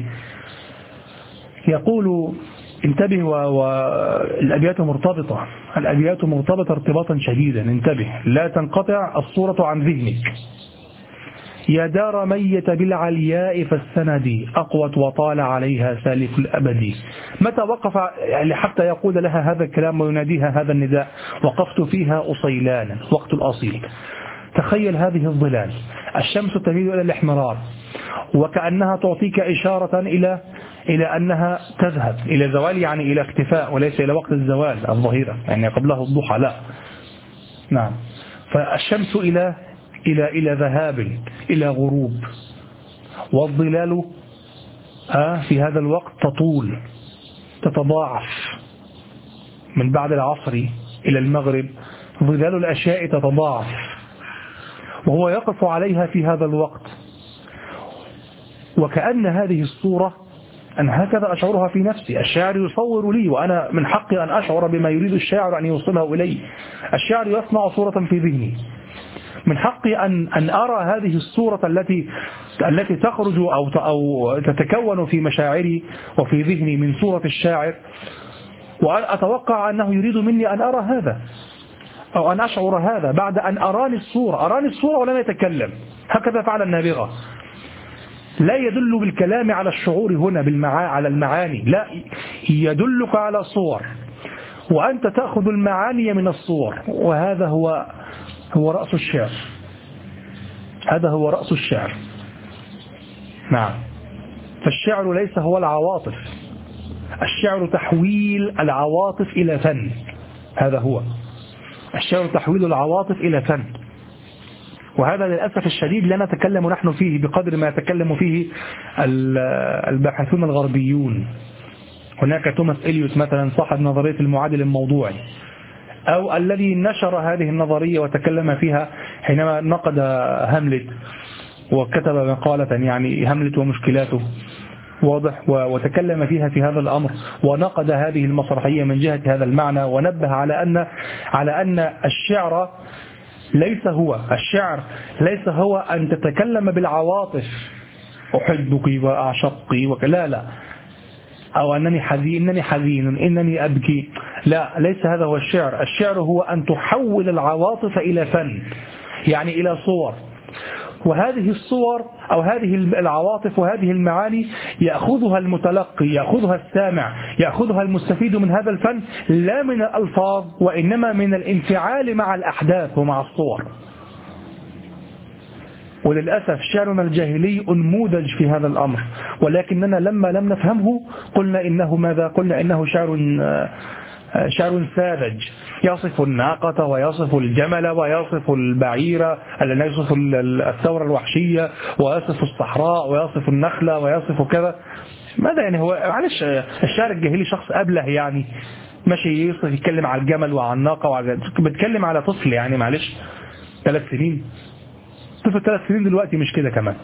يقول انتبه، والأبيات مرتبطة، الأبيات مرتبطة ارتباطا شديدا، انتبه لا تنقطع الصورة عن ذهنك. يا دار مية بالعلياء فالسندي أقوت وطال عليها سالف الأبد. متى وقف حتى يقول لها هذا الكلام ويناديها هذا النداء؟ وقفت فيها أصيلانا، وقت الأصيل. تخيل هذه الظلال، الشمس تميل إلى الاحمرار وكأنها تعطيك إشارة إلى أنها تذهب إلى زوال، يعني إلى اختفاء، وليس إلى وقت الزوال الظهيرة يعني قبله الضحى، لا. نعم. فالشمس إلى ذهاب، إلى غروب، والظلال في هذا الوقت تطول تتضاعف من بعد العصر إلى المغرب، ظلال الأشياء تتضاعف وهو يقف عليها في هذا الوقت. وكأن هذه الصورة أن هكذا أشعرها في نفسي، الشاعر يصور لي وأنا من حقي أن أشعر بما يريد الشاعر أن يوصله إلي. الشاعر يصنع صورة في ذهني، من حقي أن أرى هذه الصورة التي تخرج أو تتكون في مشاعري وفي ذهني من صورة الشاعر، وأن أتوقع أنه يريد مني أن أرى هذا أو أن أشعر هذا بعد أن أراني الصورة ولم يتكلم. هكذا فعل النابغة. لا يدل بالكلام على الشعور هنا على المعاني، لا، يدلك على صور وأنت تأخذ المعاني من الصور، وهذا هو رأس الشعر. هذا هو رأس الشعر. نعم. فالشعر ليس هو العواطف، الشعر تحويل العواطف إلى فن. هذا هو الشعر، تحويل العواطف إلى فن. وهذا للأسف الشديد لا نتكلم نحن فيه بقدر ما يتكلم فيه الباحثون الغربيون. هناك توماس إليوت مثلا صاحب نظرية المعادل الموضوعي، أو الذي نشر هذه النظرية وتكلم فيها حينما نقد هاملت وكتب مقالة يعني هاملت ومشكلاته، واضح، وتكلم فيها في هذا الأمر، ونقد هذه المسرحية من جهة هذا المعنى، ونبه على أن الشعر ليس هو أن تتكلم بالعواطف، أحبك وأعشقك لا، أو أنني حزين إنني أبكي، لا، ليس هذا هو الشعر. الشعر هو أن تحول العواطف إلى فن، يعني إلى صور، وهذه الصور أو هذه العواطف وهذه المعاني يأخذها المتلقي، يأخذها السامع، يأخذها المستفيد من هذا الفن، لا من الألفاظ وإنما من الانفعال مع الأحداث ومع الصور. وللأسف شعرنا الجاهلي أنموذج في هذا الأمر، ولكننا لما لم نفهمه قلنا إنه شعر ساذج، يصف الناقة ويصف الجمل ويصف البعير، يصف الثورة الوحشية، ويصف الصحراء، ويصف النخلة، ويصف كذا. ماذا يعني؟ هو معلش الشعر الجاهلي شخص أبله يعني، ماشي يتكلم على الجمل وعلى الناقة بتكلم على طفل يعني، معلش 3 سنين، طفل 3 سنين دلوقتي مش كده كمان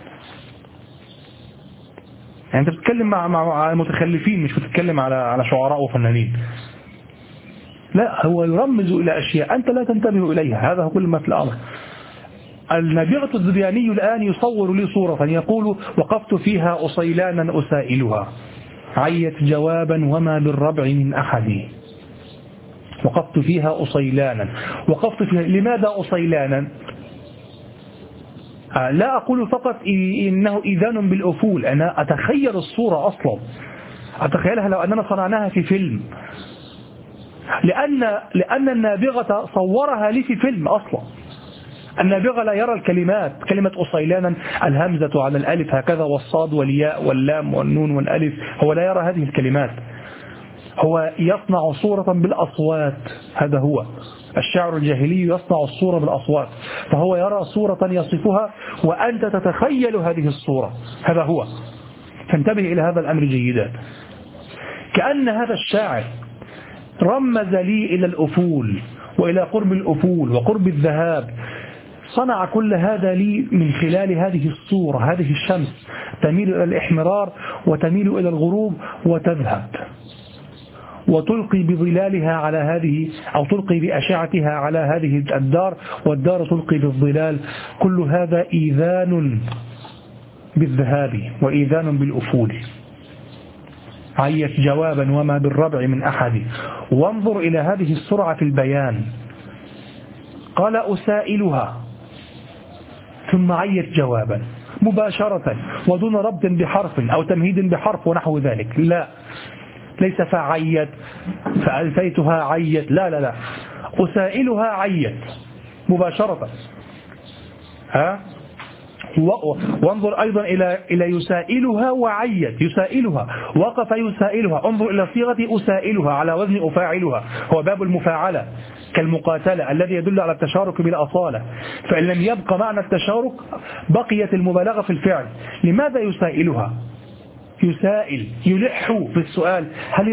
يعني. انت بتتكلم مع متخلفين، مش بتتكلم على شعراء وفنانين. لا، هو يرمز إلى أشياء أنت لا تنتبه إليها، هذا هو كل ما في الأمر. النابغة الذبياني الآن يصور لي صورة يقول: وقفت فيها أصيلانا أسائلها، عيت جوابا وما بالربع من أحد. وقفت فيها أصيلانا، لماذا أصيلانا؟ لا أقول فقط إنه إذان بالأفول، أنا أتخيل الصورة أصلا، أتخيلها لو أننا صنعناها في فيلم، لأن النابغة صورها لي في فيلم أصلا. النابغة لا يرى الكلمات، كلمة أصيلانا الهمزة على الألف هكذا، والصاد والياء واللام والنون والألف، هو لا يرى هذه الكلمات، هو يصنع صورة بالأصوات. هذا هو الشعر الجاهلي، يصنع الصورة بالأصوات، فهو يرى صورة يصفها وأنت تتخيل هذه الصورة. هذا هو، فانتبه إلى هذا الأمر جيدا. كأن هذا الشاعر رمز لي إلى الأفول وإلى قرب الأفول وقرب الذهاب، صنع كل هذا لي من خلال هذه الصورة، هذه الشمس تميل إلى الإحمرار وتميل إلى الغروب وتذهب، وتلقي بظلالها على هذه، أو تلقي بأشعتها على هذه الدار، والدار تلقي بالظلال. كل هذا إيذان بالذهاب وإيذان بالأفول. عيت جوابا وما بالربع من أحد. وانظر إلى هذه السرعة في البيان، قال أسائلها ثم عيت جوابا مباشرة ودون ربط بحرف أو تمهيد بحرف ونحو ذلك، لا، ليس فعيت فألفيتها عيت، لا، أسائلها عيت مباشرة. وانظر أيضا إلى يسائلها وعيت، يسائلها، وقف يسائلها، انظر إلى صيغة أسائلها على وزن أفاعلها، هو باب المفاعلة كالمقاتلة الذي يدل على التشارك بالأصالة، فإن لم يبقى معنى التشارك بقيت المبالغة في الفعل. لماذا يسائلها؟ يسائل، يلح في السؤال،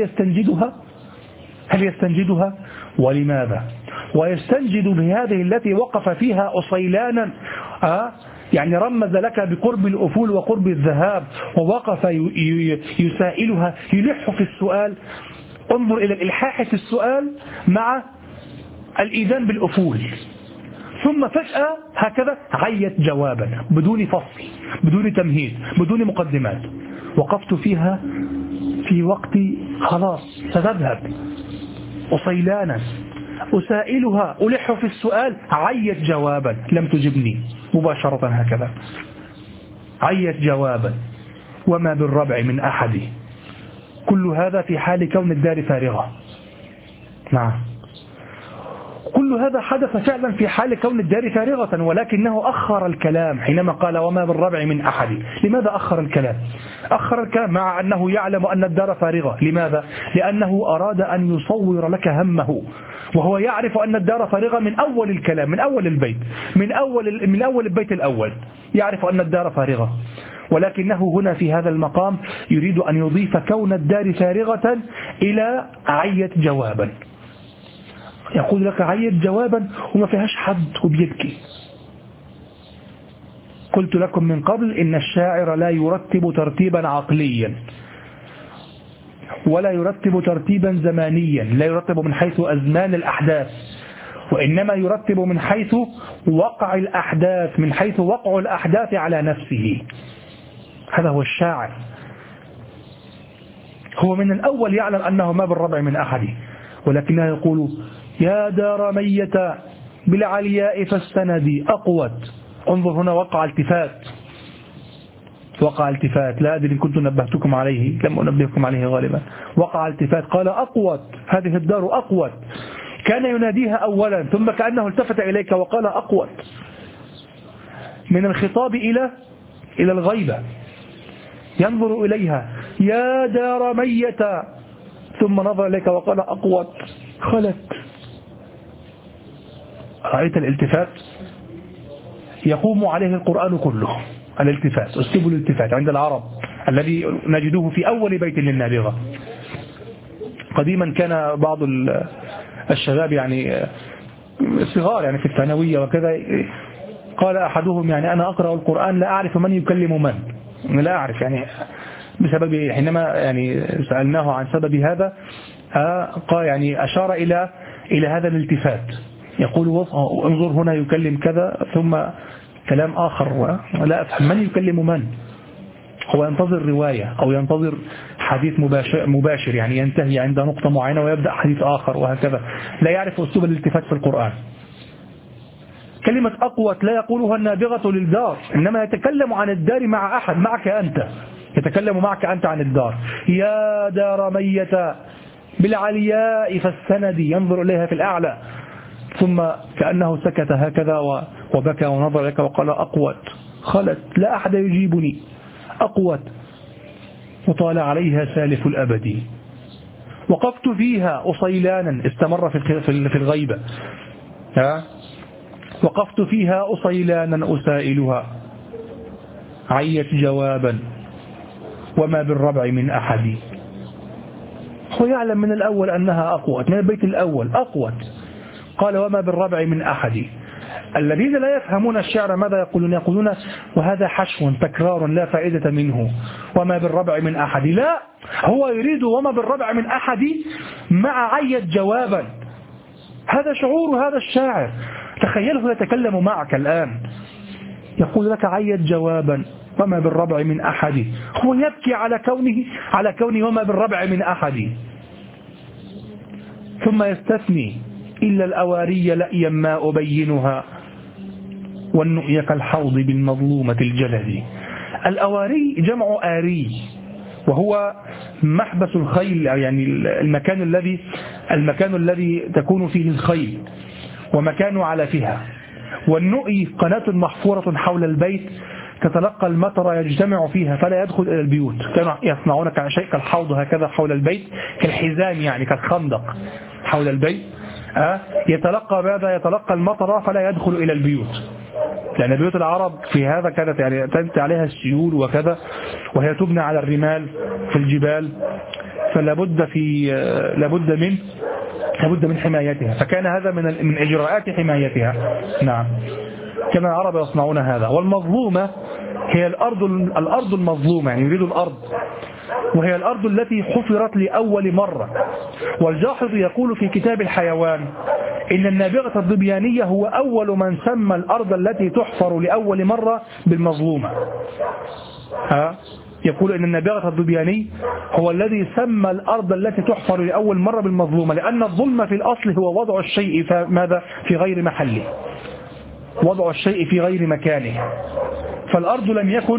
هل يستنجدها؟ ولماذا؟ ويستنجد بهذه التي وقف فيها أصيلانا، يعني رمز لك بقرب الأفول وقرب الذهاب، ووقف يسائلها، يلح في السؤال. انظر إلى الإلحاح في السؤال مع الإيذان بالأفول، ثم فجأة هكذا عيت جوابا بدون فصل، بدون تمهيد، بدون مقدمات. وقفت فيها في وقت خلاص ستذهب، أصيلانا أسائلها، ألح في السؤال، عيت جوابا، لم تجبني مباشرة هكذا، عيت جوابا وما بالربع من أحد. كل هذا في حال كون الدار فارغة. نعم، كل هذا حدث فعلا في حال كون الدار فارغة، ولكنه أخر الكلام حينما قال وما بالربع من أحد. لماذا أخر الكلام؟ أخر الكلام مع أنه يعلم أن الدار فارغة. لماذا؟ لأنه أراد أن يصور لك همه، وهو يعرف أن الدار فارغة من أول الكلام، من أول البيت، من أول البيت الأول يعرف أن الدار فارغة، ولكنه هنا في هذا المقام يريد أن يضيف كون الدار فارغة إلى عيت جوابا. يقول لك عيت جوابا وما فيهاش حد وبيبكي، قلت لكم من قبل إن الشاعر لا يرتب ترتيبا عقليا ولا يرتب ترتيبا زمانيا، لا يرتب من حيث أزمان الأحداث، وإنما يرتب من حيث وقع الأحداث، من حيث وقع الأحداث على نفسه. هذا هو الشاعر. هو من الأول يعلم أنه ما بالربع من أحد، ولكنه يقول يا دار ميت بالعلياء فالسند أقوت. انظر هنا وقع التفات، وقع التفات، لا أدري إن كنت نبهتكم عليه، لم أنبهكم عليه غالبا. وقع التفات، قال أقوت، هذه الدار أقوت. كان يناديها أولا ثم كأنه التفت إليك وقال أقوت، من الخطاب إلى الغيبة. ينظر إليها يا دار ميت، ثم نظر إليك وقال أقوت، خلت. رأيت الالتفات؟ يقوم عليه القرآن كله، الالتفات، أسلوب الالتفات عند العرب الذي نجده في أول بيت للنابغة. قديما كان بعض الشباب يعني صغار يعني في الثانوية وكذا، قال أحدهم يعني أنا أقرأ القرآن لا أعرف من يكلم من، لا أعرف يعني بسبب، حينما يعني سألناه عن سبب هذا قال يعني أشار إلى هذا الالتفات، يقول انظر هنا يكلم كذا ثم كلام آخر لا أفهم من يكلم من. هو ينتظر رواية أو ينتظر حديث مباشر يعني ينتهي عند نقطة معينة ويبدأ حديث آخر وهكذا، لا يعرف أسلوب الالتفات في القرآن. كلمة أقوت لا يقولها النابغة للدار، إنما يتكلم عن الدار مع أحد، معك أنت، يتكلم معك أنت عن الدار. يا دار ميت بالعلياء فالسند، ينظر إليها في الأعلى، ثم كأنه سكت هكذا وبكى ونظر لك وقال أقوت، خلت، لا أحد يجيبني، أقوت، وطال عليها سالف الأبد. وقفت فيها أصيلانا، استمر في الغيبة، وقفت فيها أصيلانا أسائلها، عيت جوابا وما بالربع من أحد. هو يعلم من الأول أنها أقوت، من البيت الأول أقوت، قال وما بالربع من أحد. الذين لا يفهمون الشعر ماذا يقولون؟ يقولون وهذا حشو تكرار لا فائدة منه، وما بالربع من أحد. لا، هو يريد وما بالربع من أحد مع عيت جوابا. هذا شعور هذا الشاعر، تخيله يتكلم معك الآن يقول لك عيت جوابا وما بالربع من أحد. هو يبكي على كونه وما بالربع من أحد. ثم يستثني إلا الأواري لأيا ما أبينها، والنؤي كالحوض بالمظلومة الجلد. الأواري جمع آري، وهو محبس الخيل، يعني المكان الذي تكون فيه الخيل ومكان علفها. والنؤي قناة محفورة حول البيت تتلقى المطر يجتمع فيها فلا يدخل إلى البيوت. كانوا يصنعون شيء كالحوض هكذا حول البيت، كالحزام يعني كالخندق حول البيت. يتلقى ماذا؟ يتلقى المطر فلا يدخل إلى البيوت، لأن بيوت العرب في هذا كانت يعني تنتهي عليها السيول وكذا، وهي تبنى على الرمال في الجبال، فلا بد من حمايتها، فكان هذا من إجراءات حمايتها. نعم، كان العرب يصنعون هذا. والمظلومة هي الأرض المظلومة، يعني يريد الأرض، وهي الأرض التي حفرت لأول مرة. والجاحظ يقول في كتاب الحيوان إن النابغة الظبيانية هو أول من سمى الأرض التي تحفر لأول مرة بالمظلومة. يقول إن النابغة الظبياني هو الذي سمى الأرض التي تحفر لأول مرة بالمظلومة، لأن الظلم في الأصل هو وضع الشيء في غير محله، وضع الشيء في غير مكانه. فالأرض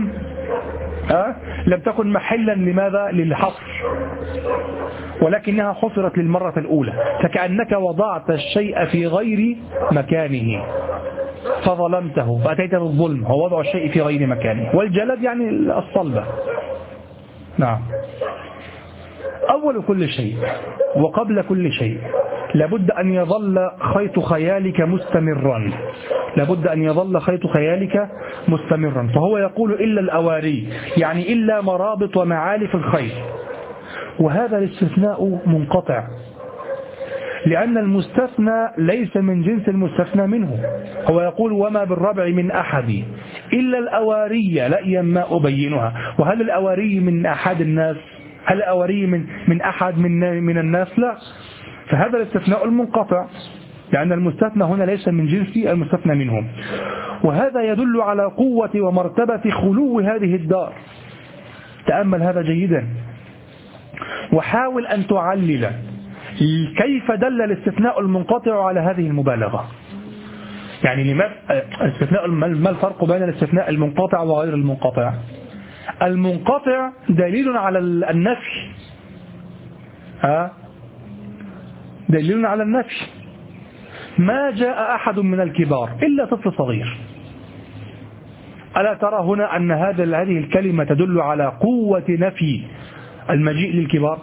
لم تكن محلا لماذا؟ للحفر، ولكنها حفرت للمرة الأولى، فكأنك وضعت الشيء في غير مكانه فظلمته، فأتيت بالظلم، هو وضع الشيء في غير مكانه. والجلد يعني الصلبة. نعم. أول كل شيء وقبل كل شيء لابد أن يظل خيط خيالك مستمرا، لابد أن يظل خيط خيالك مستمرا. فهو يقول إلا الأواري، يعني إلا مرابط ومعالف الخيط، وهذا الاستثناء منقطع، لأن المستثنى ليس من جنس المستثنى منه. هو يقول وما بالربع من أحد إلا الأواري لأيا ما أبينها. وهل الأواري من أحد الناس؟ هل الأواري من أحد من الناس؟ لا. فهذا الاستثناء المنقطع، لأن المستثنى هنا ليس من جنس المستثنى منهم. وهذا يدل على قوة ومرتبة خلو هذه الدار. تأمل هذا جيدا وحاول أن تعلل كيف دل الاستثناء المنقطع على هذه المبالغة. يعني الاستثناء، ما الفرق بين الاستثناء المنقطع وغير المنقطع؟ المنقطع دليل على النفي، دليل على النفي. ما جاء أحد من الكبار إلا طفل صغير. ألا ترى هنا أن هذه الكلمة تدل على قوة نفي المجيء للكبار؟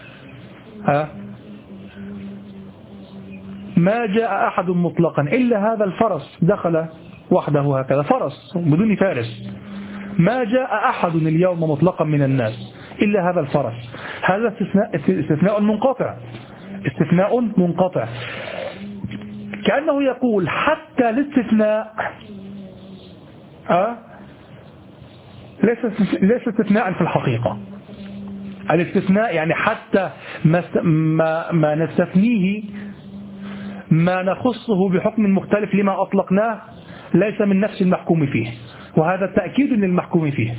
ما جاء أحد مطلقا إلا هذا الفرس دخل وحده هكذا، فرس بدون فارس. ما جاء أحد اليوم مطلقا من الناس إلا هذا الفرس. هذا استثناء منقطع، استثناء منقطع. كأنه يقول حتى الاستثناء ليس استثناء في الحقيقة. الاستثناء يعني حتى ما نستثنيه، ما نخصه بحكم مختلف لما أطلقناه، ليس من نفس المحكوم فيه. وهذا تأكيد للمحكوم فيه،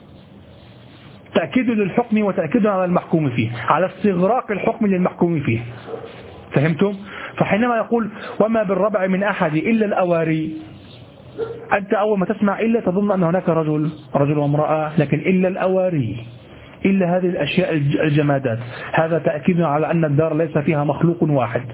تأكيد للحكم وتأكيد على المحكوم فيه، على استغراق الحكم للمحكوم فيه. فهمتم؟ فحينما يقول وما بالربع من أحد إلا الأواري، أنت أول ما تسمع إلا تظن أن هناك رجل وامرأة، لكن إلا الأواري، إلا هذه الأشياء الجمادات. هذا تأكيد على أن الدار ليس فيها مخلوق واحد.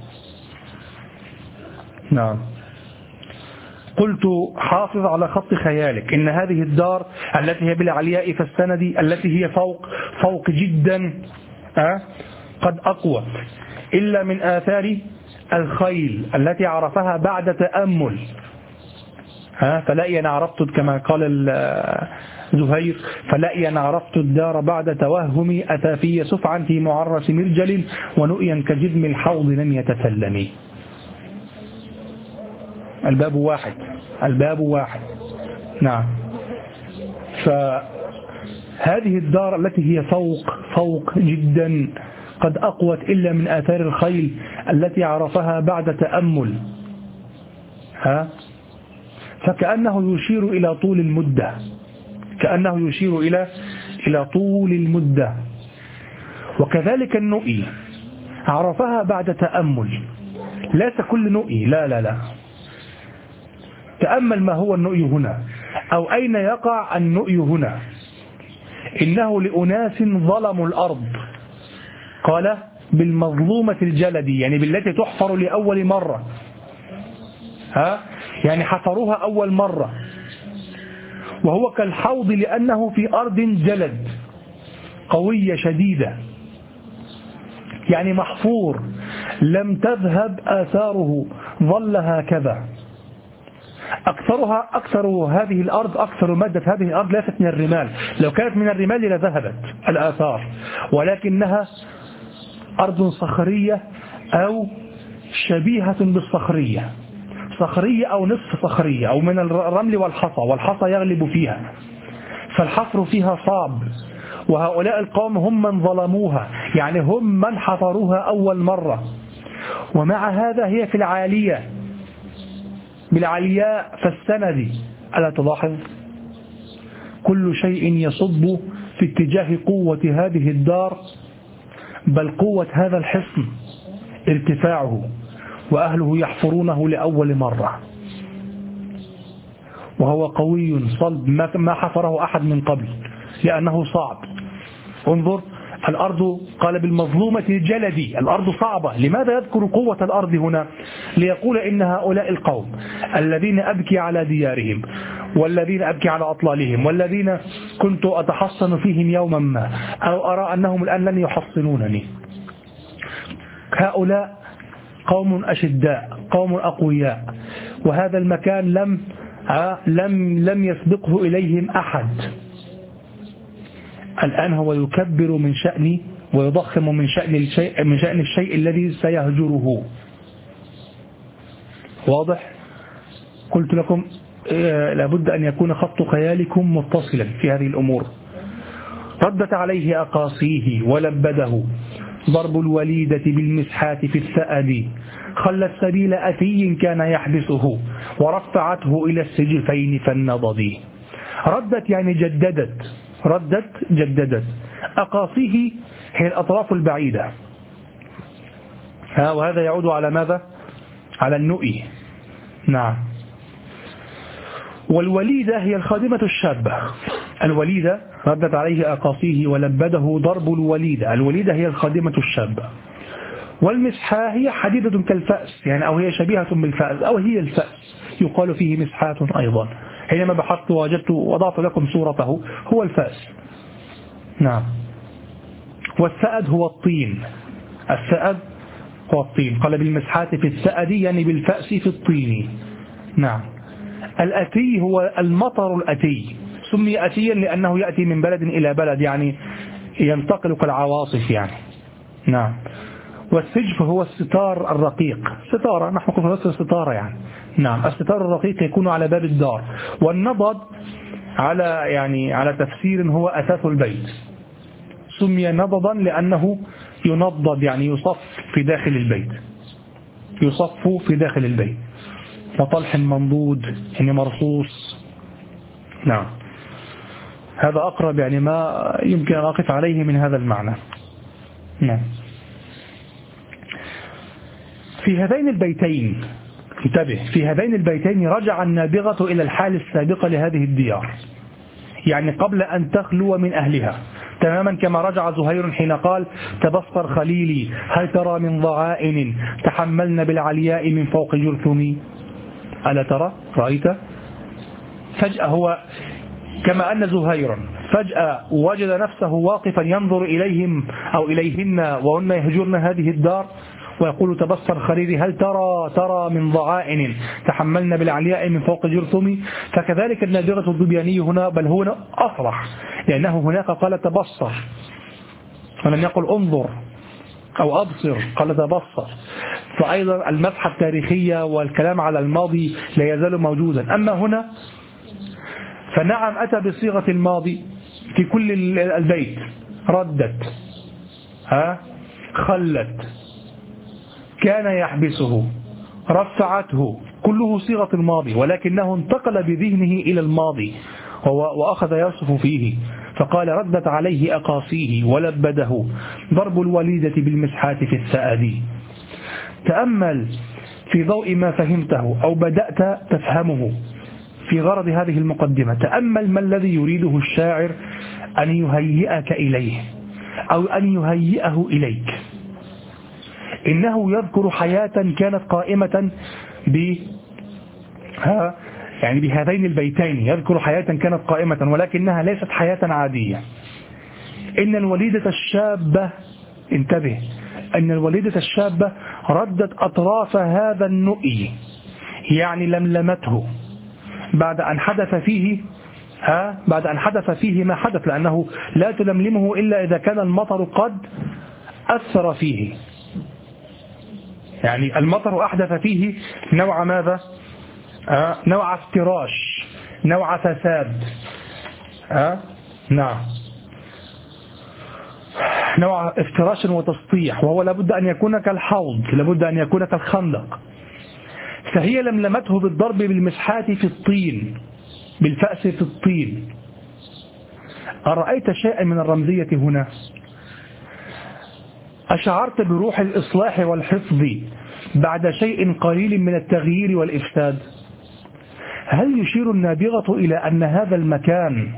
نعم. قلت حافظ على خط خيالك إن هذه الدار التي هي بالعلياء فالسند، التي هي فوق جدا، قد أقوى إلا من آثار الخيل التي عرفها بعد تأمل. فلأي أنا عرفت كما قال زهير، فلأي أنا عرفت الدار بعد توهمي، أتى في سفعا في معرس مرجل ونؤيا كجذم الحوض لم يتسلمي. الباب واحد، الباب واحد. نعم. فهذه الدار التي هي فوق جدا قد أقوت إلا من آثار الخيل التي عرفها بعد تأمل. فكأنه يشير إلى طول المدة، كأنه يشير إلى طول المدة. وكذلك النؤي عرفها بعد تأمل، ليس كل نؤي، لا. تأمل ما هو النؤي هنا، أو أين يقع النؤي هنا. إنه لأناس ظلموا الأرض، قال بالمظلومة الجلد، يعني بالتي تحفر لأول مرة، يعني حفروها أول مرة. وهو كالحوض لأنه في أرض جلد قوية شديدة، يعني محفور لم تذهب آثاره، ظل هكذا. أكثر هذه الأرض، أكثر مادة هذه الأرض ليست من الرمال، لو كانت من الرمال لذهبت الآثار، ولكنها أرض صخرية أو شبيهة بالصخرية، صخرية أو نصف صخرية، أو من الرمل والحصى يغلب فيها، فالحفر فيها صعب. وهؤلاء القوم هم من ظلموها، يعني هم من حفروها أول مرة. ومع هذا هي في العالية، بالعلياء فالسند. ألا تلاحظ كل شيء يصب في اتجاه قوة هذه الدار، بل قوة هذا الحصن ارتفاعه، وأهله يحفرونه لأول مرة، وهو قوي صلب ما حفره أحد من قبل لأنه صعب. انظر الأرض، قال بالمظلومة الجلدي، الأرض صعبة. لماذا يذكر قوة الأرض هنا؟ ليقول إن هؤلاء القوم الذين أبكي على ديارهم، والذين أبكي على أطلالهم، والذين كنت أتحصن فيهم يوما ما، أو أرى أنهم الآن لن يحصنونني، هؤلاء قوم أشداء، قوم أقوياء، وهذا المكان لم يسبقه إليهم أحد. الآن هو يكبر من شأن ويضخم من شأن الشيء الذي سيهجره. واضح؟ قلت لكم لابد أن يكون خط خيالكم متصلا في هذه الأمور. ردت عليه أقاصيه ولبده ضرب الوليدة بالمسحات في الثأد خلى السبيل أتي كان يحبسه ورفعته إلى السجفين فالنضد. ردت يعني جددت. أقاصيه هي الأطراف البعيدة، وهذا يعود على ماذا؟ على النؤي. نعم. والوليدة هي الخادمة الشابة. الوليدة ردت عليه أقاصيه ولبده ضرب الوليدة هي الخادمة الشابة. والمسحة هي حديدة كالفأس، يعني أو هي شبيهة بالفأس أو هي الفأس، يقال فيه مسحات أيضا. حينما بحثت وجدت وضعت لكم صورته، هو الفأس. نعم. والثأد هو الطين. قال بالمسحات في الثأد يعني بالفأس في الطين. نعم. الأتي هو المطر الأتي، سمي أتيا لأنه يأتي من بلد إلى بلد، يعني ينتقل كالعواصف يعني. نعم. والسجف هو الستار الرقيق، ستارة، نحن نقول ستارة يعني. نعم. الستار الرقيق يكون على باب الدار. والنضد على تفسير هو أثاث البيت، سمي نضدا لأنه ينضد يعني يصف في داخل البيت. وطلح منضود يعني مرصوص. نعم. هذا أقرب يعني ما يمكن أن أقف عليه من هذا المعنى. نعم. في هذين البيتين، انتبه، في هذين البيتين رجع النابغة إلى الحال السابقة لهذه الديار، يعني قبل أن تخلو من أهلها، تماما كما رجع زهير حين قال تبصر خليلي هل ترى من ضعائن تحملن بالعلياء من فوق جرثمي. ألا ترى؟ رأيت؟ فجأة هو كما أن زهير فجأة وجد نفسه واقفا ينظر إليهم أو إليهن وهن يهجرن هذه الدار، ويقول تبصر خليلي هل ترى من ضعائن تحملن بالعلياء من فوق جرثمي. فكذلك النابغة الظبياني هنا، بل هو أصرح، لأنه هناك قال تبصر ولم يقل انظر أو أبصر، قال تبصر. فأيضا المسحة التاريخية والكلام على الماضي لا يزال موجودا. أما هنا فنعم أتى بصيغة الماضي في كل البيت، ردت، خلت، كان يحبسه، رفعته، كله صيغة الماضي، ولكنه انتقل بذهنه إلى الماضي وأخذ يصف فيه، فقال ردت عليه أقاصيه ولبده ضرب الوليدة بالمسحات في الثأد. تأمل في ضوء ما فهمته أو بدأت تفهمه في غرض هذه المقدمة، تأمل ما الذي يريده الشاعر أن يهيئك إليه أو أن يهيئه إليك. إنه يذكر حياة كانت قائمة يعني بهذين البيتين، يذكر حياة كانت قائمة ولكنها ليست حياة عادية. إن الوليدة الشابة، انتبه، أن الوليدة الشابة ردت أطراف هذا النؤي، يعني لملمته بعد أن حدث فيه ما حدث، لأنه لا تلملمه إلا إذا كان المطر قد أثر فيه، يعني المطر أحدث فيه نوع ماذا؟ نوع افتراش، نوع فساد، نعم، نوع افتراش وتسطيح، وهو لابد أن يكون كالحوض، لابد أن يكون كالخندق. فهي لملمته بالضرب بالمسحات في الطين، بالفأس في الطين. أرأيت شيئا من الرمزية هنا؟ أشعرت بروح الإصلاح والحفظ بعد شيء قليل من التغيير والإفساد؟ هل يشير النابغة إلى أن هذا المكان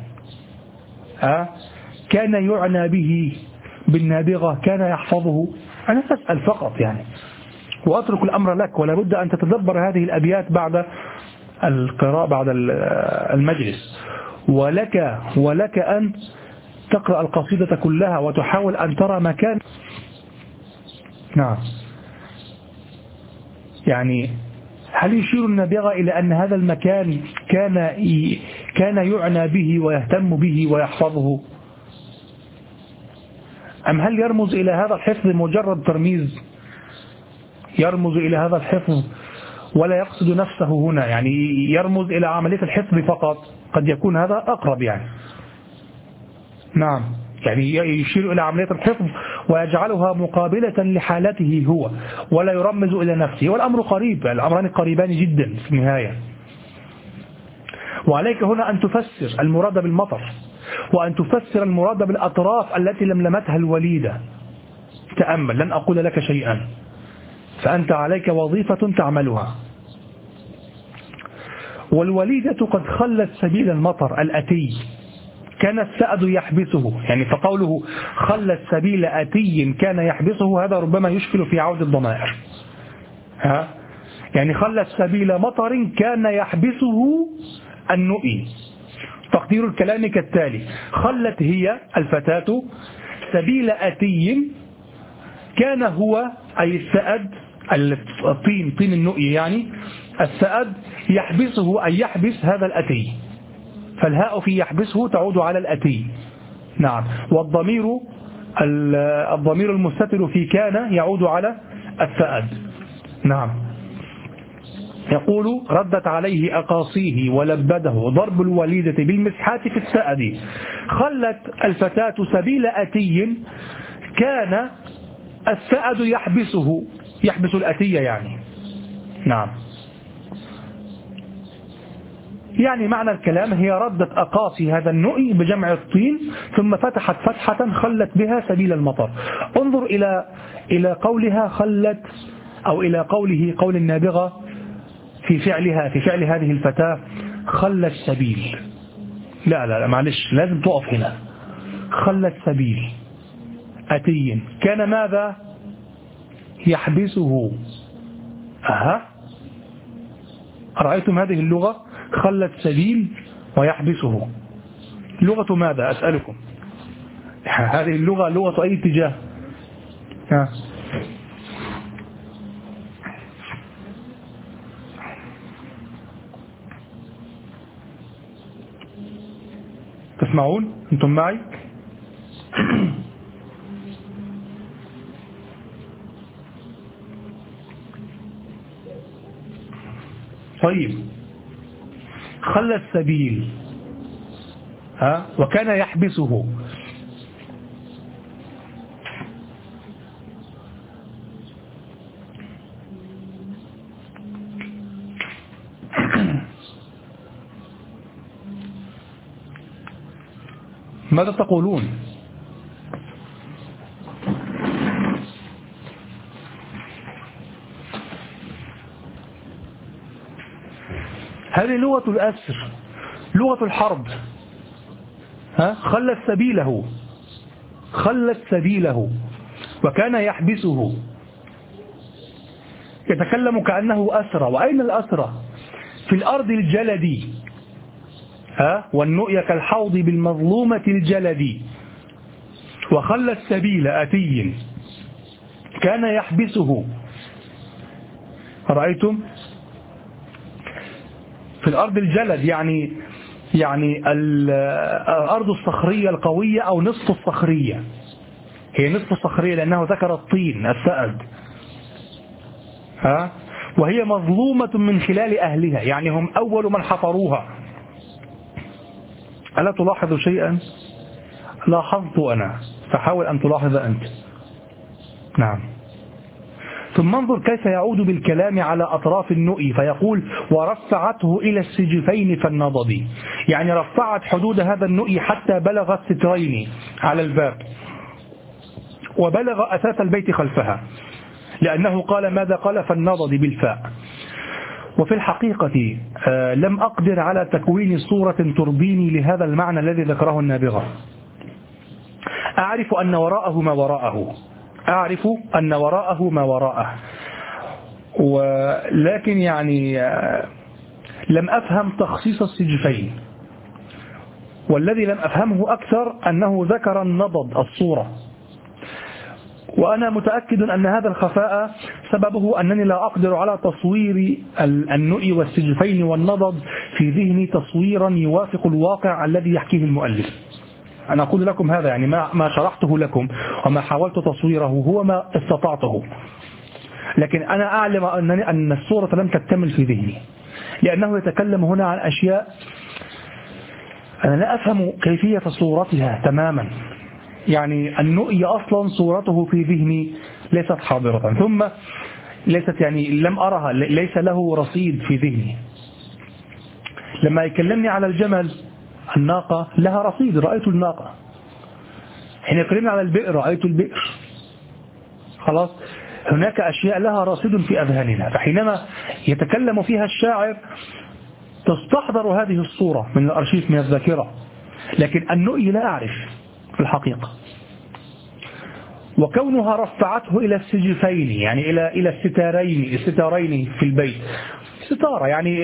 كان يعنى به بالنابغة، كان يحفظه؟ أنا أسأل فقط يعني، وأترك الأمر لك، ولا بد أن تتدبر هذه الأبيات بعد القراءة، بعد المجلس، ولك أن تقرأ القصيدة كلها وتحاول أن ترى مكان. نعم، يعني هل يشير النابغة إلى أن هذا المكان كان يعنى به ويهتم به ويحفظه؟ أم هل يرمز إلى هذا الحفظ مجرد ترميز؟ يرمز إلى هذا الحفظ ولا يقصد نفسه هنا، يعني يرمز إلى عملية الحفظ فقط. قد يكون هذا أقرب يعني. نعم، يعني يشير إلى عملية الحفظ ويجعلها مقابلة لحالته هو، ولا يرمز إلى نفسه. والأمر قريب، الأمران قريبان جدا في النهاية. وعليك هنا أن تفسر المراد بالمطر، وأن تفسر المراد بالأطراف التي لملمتها الوليدة. تأمل، لن أقول لك شيئا، فأنت عليك وظيفة تعملها. والوليدة قد خلت سبيل المطر الأتي، كان السأد يحبسه، يعني فقوله خلت سبيل أتي كان يحبسه، هذا ربما يشكل في عود الضمائر. يعني خلت سبيل مطر كان يحبسه النؤي. تقدير الكلام كالتالي: خلت هي الفتاة سبيل أتي كان هو، أي السأد، الطين، طين النؤي يعني، السأد يحبسه، أي يحبس هذا الأتي. فالهاء في يحبسه تعود على الأتي. نعم. الضمير المستتر في كان يعود على السأد. نعم. يقول: ردت عليه أقاصيه ولبده ضرب الوليدة بالمسحات في السأد. خلت الفتاة سبيل أتي كان السأد يحبسه، يحبس الأتي يعني. نعم. يعني معنى الكلام: هي ردت أقاصي هذا النؤي بجمع الطين، ثم فتحت فتحة خلت بها سبيل المطر. انظر إلى قولها خلت، أو إلى قول النابغة في فعل هذه الفتاة: خلت سبيل. لا معلش، لازم تقف هنا. خلت سبيل أتي كان ماذا؟ يحبسه. أرأيتم هذه اللغة؟ خلت سبيل ويحبسه، لغة ماذا أسألكم؟ هذه اللغة لغة أي اتجاه؟ تسمعون أنتم معي؟ طيب، خلى السبيل وكان يحبسه. ماذا تقولون؟ هذه لغة الأسر، لغة الحرب. خلت سبيله وكان يحبسه. يتكلم كأنه أسرى. وأين الأسرى؟ في الأرض الجلدي. والنؤي كالحوض بالمظلومة الجلدي. وخلت سبيل أتي كان يحبسه. رأيتم؟ في الأرض الجلد يعني الأرض الصخرية القوية، أو نصف الصخرية. هي نصف الصخرية لأنه ذكر الطين السأد. وهي مظلومة من خلال أهلها، يعني هم أول من حفروها. ألا تلاحظ شيئا؟ لاحظت أنا، فحاول أن تلاحظ أنت. نعم. ثم انظر كيف يعود بالكلام على أطراف النؤي، فيقول: ورفعته إلى السجفين فالنضد. يعني رفعت حدود هذا النؤي حتى بلغ السترين على الباب، وبلغ أساس البيت خلفها، لأنه قال ماذا قال؟ فالنضد بالفاء. وفي الحقيقة لم أقدر على تكوين صورة ترضيني لهذا المعنى الذي ذكره النابغة. أعرف أن وراءه ما وراءه، ولكن يعني لم أفهم تخصيص السجفين. والذي لم أفهمه أكثر أنه ذكر النضد الصورة. وأنا متأكد أن هذا الخفاء سببه أنني لا أقدر على تصوير النؤي والسجفين والنضد في ذهني تصويرا يوافق الواقع الذي يحكيه المؤلف. أنا أقول لكم هذا يعني ما شرحته لكم وما حاولت تصويره هو ما استطعته، لكن أنا أعلم أن الصورة لم تكتمل في ذهني، لأنه يتكلم هنا عن أشياء أنا لا أفهم كيفية صورتها تماما. يعني النؤي أصلا صورته في ذهني ليست حاضرة، ثم ليست يعني لم أرها، ليس له رصيد في ذهني. لما يكلمني على الجمل الناقة لها رصيد، رأيت الناقة. حين يكلمني على البئر رأيت البئر. خلاص، هناك أشياء لها رصيد في أذهاننا، فحينما يتكلم فيها الشاعر تستحضر هذه الصورة من الأرشيف من الذاكرة، لكن النؤي لا أعرف في الحقيقة. وكونها رفعته إلى السجفين يعني إلى الستارين في البيت، ستارة يعني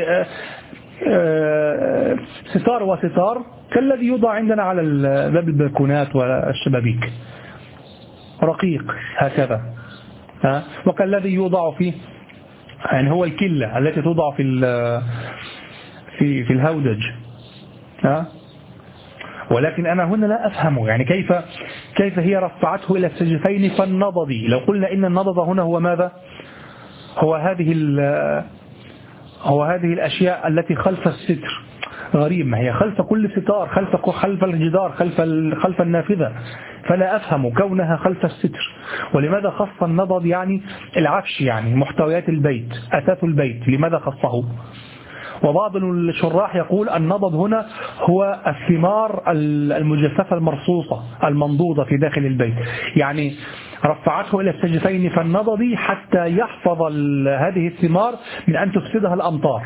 ستار وستار كالذي يوضع عندنا على باب البلكونات والشبابيك، رقيق هكذا، وكالذي يوضع فيه يعني هو الكلة التي توضع في الهودج. ولكن أنا هنا لا أفهم يعني كيف هي رفعته إلى السجفين فالنضد. لو قلنا إن النضد هنا هو ماذا؟ هو هذه الأشياء التي خلف الستر. غريب، ما هي خلف كل ستار، خلف الجدار، خلف النافذة، فلا أفهم كونها خلف الستر. ولماذا خص النضد يعني العفش، يعني محتويات البيت، أثاث البيت، لماذا خصه؟ وبعض الشراح يقول النضد هنا هو الثمار المجففة المرصوصة المنضودة في داخل البيت، يعني رفعته إلى السجفين فالنضد حتى يحفظ هذه الثمار من أن تفسدها الأمطار.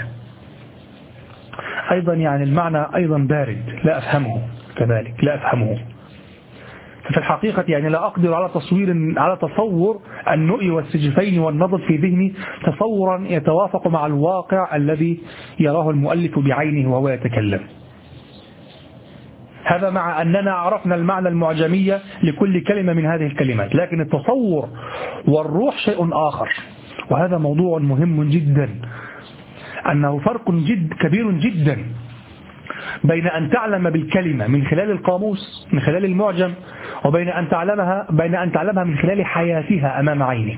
أيضا يعني المعنى أيضا بارد، لا أفهمه كذلك، لا أفهمه. في الحقيقة يعني لا أقدر على تصور النؤي والسجفين والنضد في ذهني تصورا يتوافق مع الواقع الذي يراه المؤلف بعينه وهو يتكلم. هذا مع أننا عرفنا المعنى المعجمية لكل كلمة من هذه الكلمات، لكن التصور والروح شيء آخر. وهذا موضوع مهم جدا، أنه فرق كبير جدا بين أن تعلم بالكلمة من خلال القاموس من خلال المعجم، وبين أن تعلمها من خلال حياتها أمام عينك.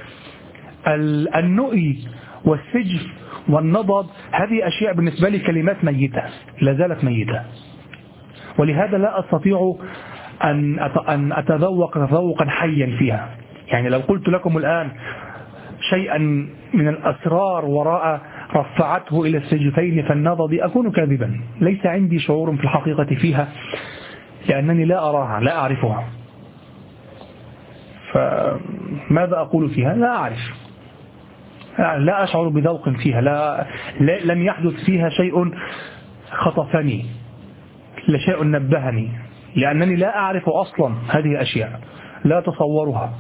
النؤي والسجف والنضد هذه أشياء بالنسبة لي كلمات ميتة، لا زالت ميتة، ولهذا لا أستطيع أن أتذوق تذوقا حيا فيها. يعني لو قلت لكم الآن شيئا من الأسرار وراء رفعته إلى السجفين فالنضد أكون كاذبا، ليس عندي شعور في الحقيقة فيها، لأنني لا أراها، لا أعرفها. فماذا أقول فيها؟ لا أعرف، لا أشعر بذوق فيها، لم يحدث فيها شيء خطفني، لا شيء نبهني، لأنني لا أعرف أصلا هذه الأشياء، لا أتصورها.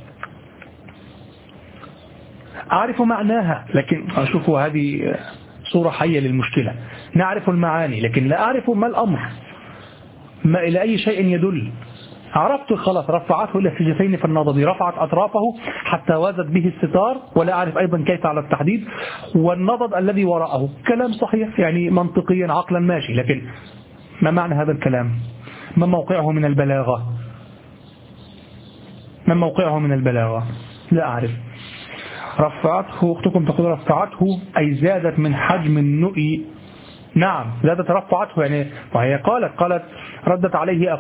أعرف معناها، لكن أشوف هذه صورة حية للمشكلة. نعرف المعاني لكن لا أعرف ما الأمر، ما إلى أي شيء يدل. عرفت خلاص، رفعته إلى السجفين فالنضد، رفعت أطرافه حتى وازت به الستار، ولا أعرف أيضا كيف على التحديد. والنضد الذي وراءه كلام صحيح يعني منطقيا عقلا ماشي، لكن ما معنى هذا الكلام؟ ما موقعه من البلاغة؟ ما موقعه من البلاغة؟ لا أعرف. رفعته، أختكم تقول رفعته أي زادت من حجم النؤي. نعم زادت، رفعته يعني، وهي قالت ردت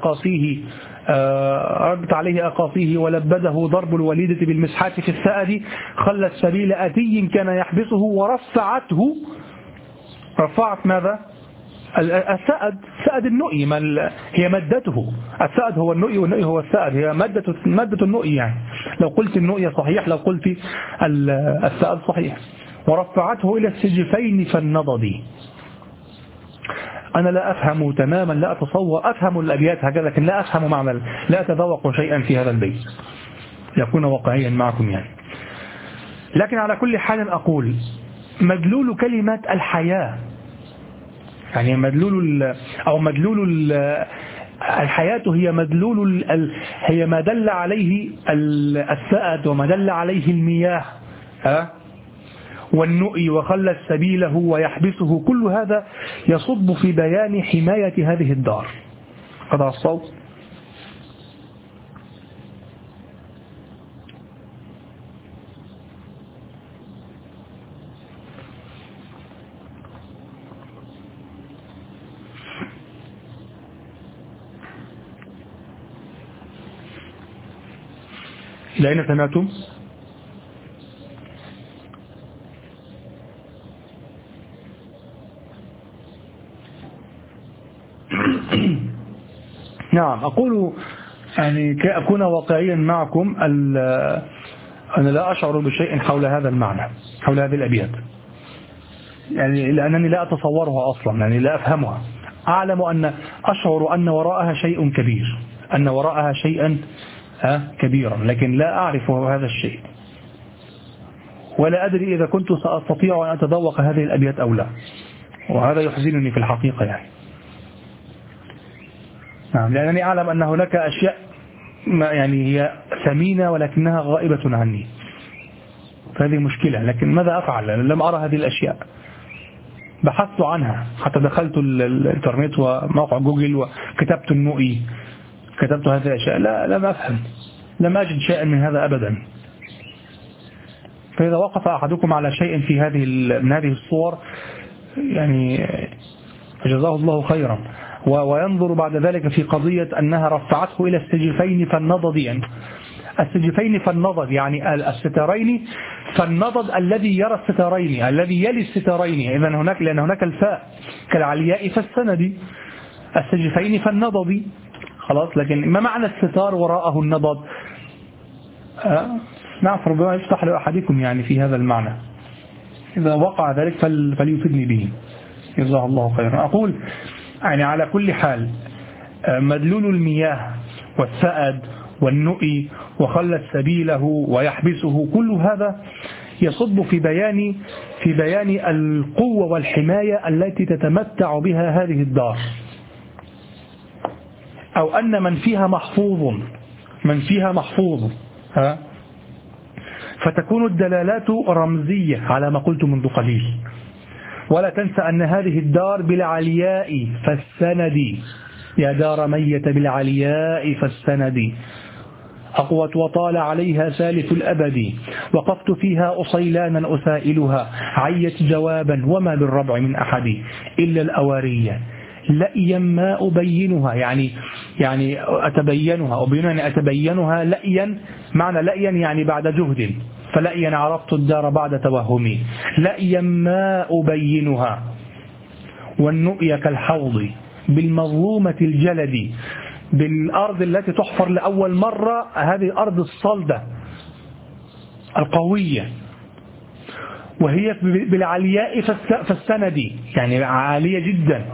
عليه أقاصيه ولبده ضرب الوليدة بالمسحات في السأد، خلت سبيل أتي كان يحبسه ورفعته. رفعت ماذا؟ السأد النؤي، هي مادته. السأد هو النؤي والنؤي هو السأد، هي مادة النؤي. يعني لو قلت النؤي صحيح، لو قلت السأد صحيح. ورفعته إلى السجفين فالنضد. أنا لا أفهم تماما، لا أتصور، أفهم الأبيات هكذا لكن لا أفهم معنى، لا أتذوق شيئا في هذا البيت، يكون واقعيا معكم يعني. لكن على كل حال أقول مدلول كلمة الحياة، يعني مدلول الحياة هي ما دل عليه السأد وما دل عليه المياه والنؤي وخلت سبيله ويحبسه، كل هذا يصب في بيان حماية هذه الدار. قطع الصوت. إلى أين سمعتم؟ نعم، أقول يعني كي أكون واقعيا معكم، أنا لا أشعر بشيء حول هذا المعنى، حول هذه الأبيات، يعني لأنني لا أتصورها أصلا، يعني لا أفهمها. أعلم أشعر أن وراءها شيء كبير، أن وراءها شيئا كبيرا، لكن لا أعرف هذا الشيء، ولا أدري إذا كنت سأستطيع أن أتذوق هذه الأبيات أو لا، وهذا يحزنني في الحقيقة يعني. نعم، لأنني أعلم أن هناك أشياء يعني هي ثمينة ولكنها غائبة عني، فهذه مشكلة. لكن ماذا أفعل؟ لم أرى هذه الأشياء، بحثت عنها، حتى دخلت الانترنت وموقع جوجل وكتبت النؤي، كتبت هذه الأشياء، لم أفهم، لم أجد شيئا من هذا أبدا. فإذا وقف أحدكم على شيء في من هذه الصور يعني جزاه الله خيرا، وينظر بعد ذلك في قضية أنها رفعته إلى السجفين فالنضد، يعني السجفين فالنضد يعني السترين فالنضد الذي يرى السترين، الذي يلي السترين، إذن هناك، لأن هناك الفاء كالعلياء فالسند، السجفين فالنضد خلاص. لكن ما معنى الستار وراءه النضد؟ نعم، ربما يفتح لأحدكم يعني في هذا المعنى، إذا وقع ذلك فليفيدني به جزاه الله خيرا. أقول يعني على كل حال مدلول المياه والسأد والنؤي وخلت سبيله ويحبسه، كل هذا يصب في بيان القوة والحماية التي تتمتع بها هذه الدار، أو أن من فيها محفوظ فتكون الدلالات رمزية على ما قلت منذ قليل. ولا تنسى أن هذه الدار بالعلياء فالسند، يا دار ميت بالعلياء فالسند، أقوت وطال عليها سالف الأبد، وقفت فيها أصيلانا أسائلها، عيت جوابا وما بالربع من أحد إلا الأوارية لأيا ما أبينها، يعني أتبينها، أبينها أتبينها، لأيا معنى لأيا يعني بعد جهد، فلأيا عرفت الدار بعد توهمي، لأيا ما أبينها، والنؤي كالحوض بالمظلومة الجلد، بالأرض التي تحفر لأول مرة، هذه الأرض الصلدة القوية، وهي بالعلياء فالسند يعني عالية جدا.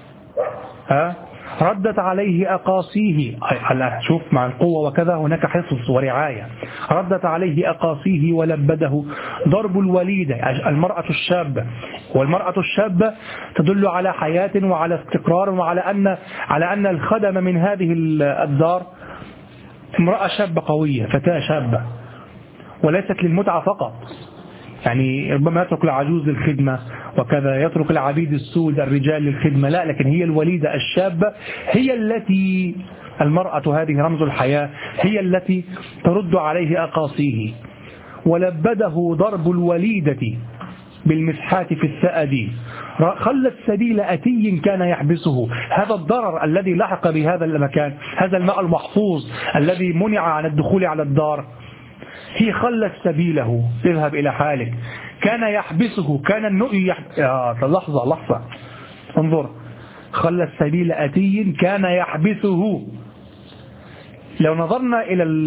ردت عليه أقاصيه، شوف مع القوة وكذا هناك حفظ ورعاية، ردت عليه أقاصيه ولبده ضرب الوليدة، المرأة الشابة، والمرأة الشابة تدل على حياة وعلى استقرار، وعلى أن الخدم من هذه الدار امرأة شابة قوية، فتاة شابة، وليست للمتعة فقط، يعني ربما يترك العجوز للخدمة وكذا، يترك العبيد السود الرجال للخدمة، لا، لكن هي الوليدة الشابة هي التي، المرأة هذه رمز الحياة، هي التي ترد عليه أقاصيه. ولبده ضرب الوليدة بالمسحات في السأد، خلت سبيل أتي كان يحبسه، هذا الضرر الذي لحق بهذا المكان، هذا الماء المحفوظ الذي منع عن الدخول على الدار، هي خلت سبيله، اذهب إلى حالك، كان يحبسه، كان النؤي لحظة انظر، خلت سبيل أتي كان يحبسه. لو نظرنا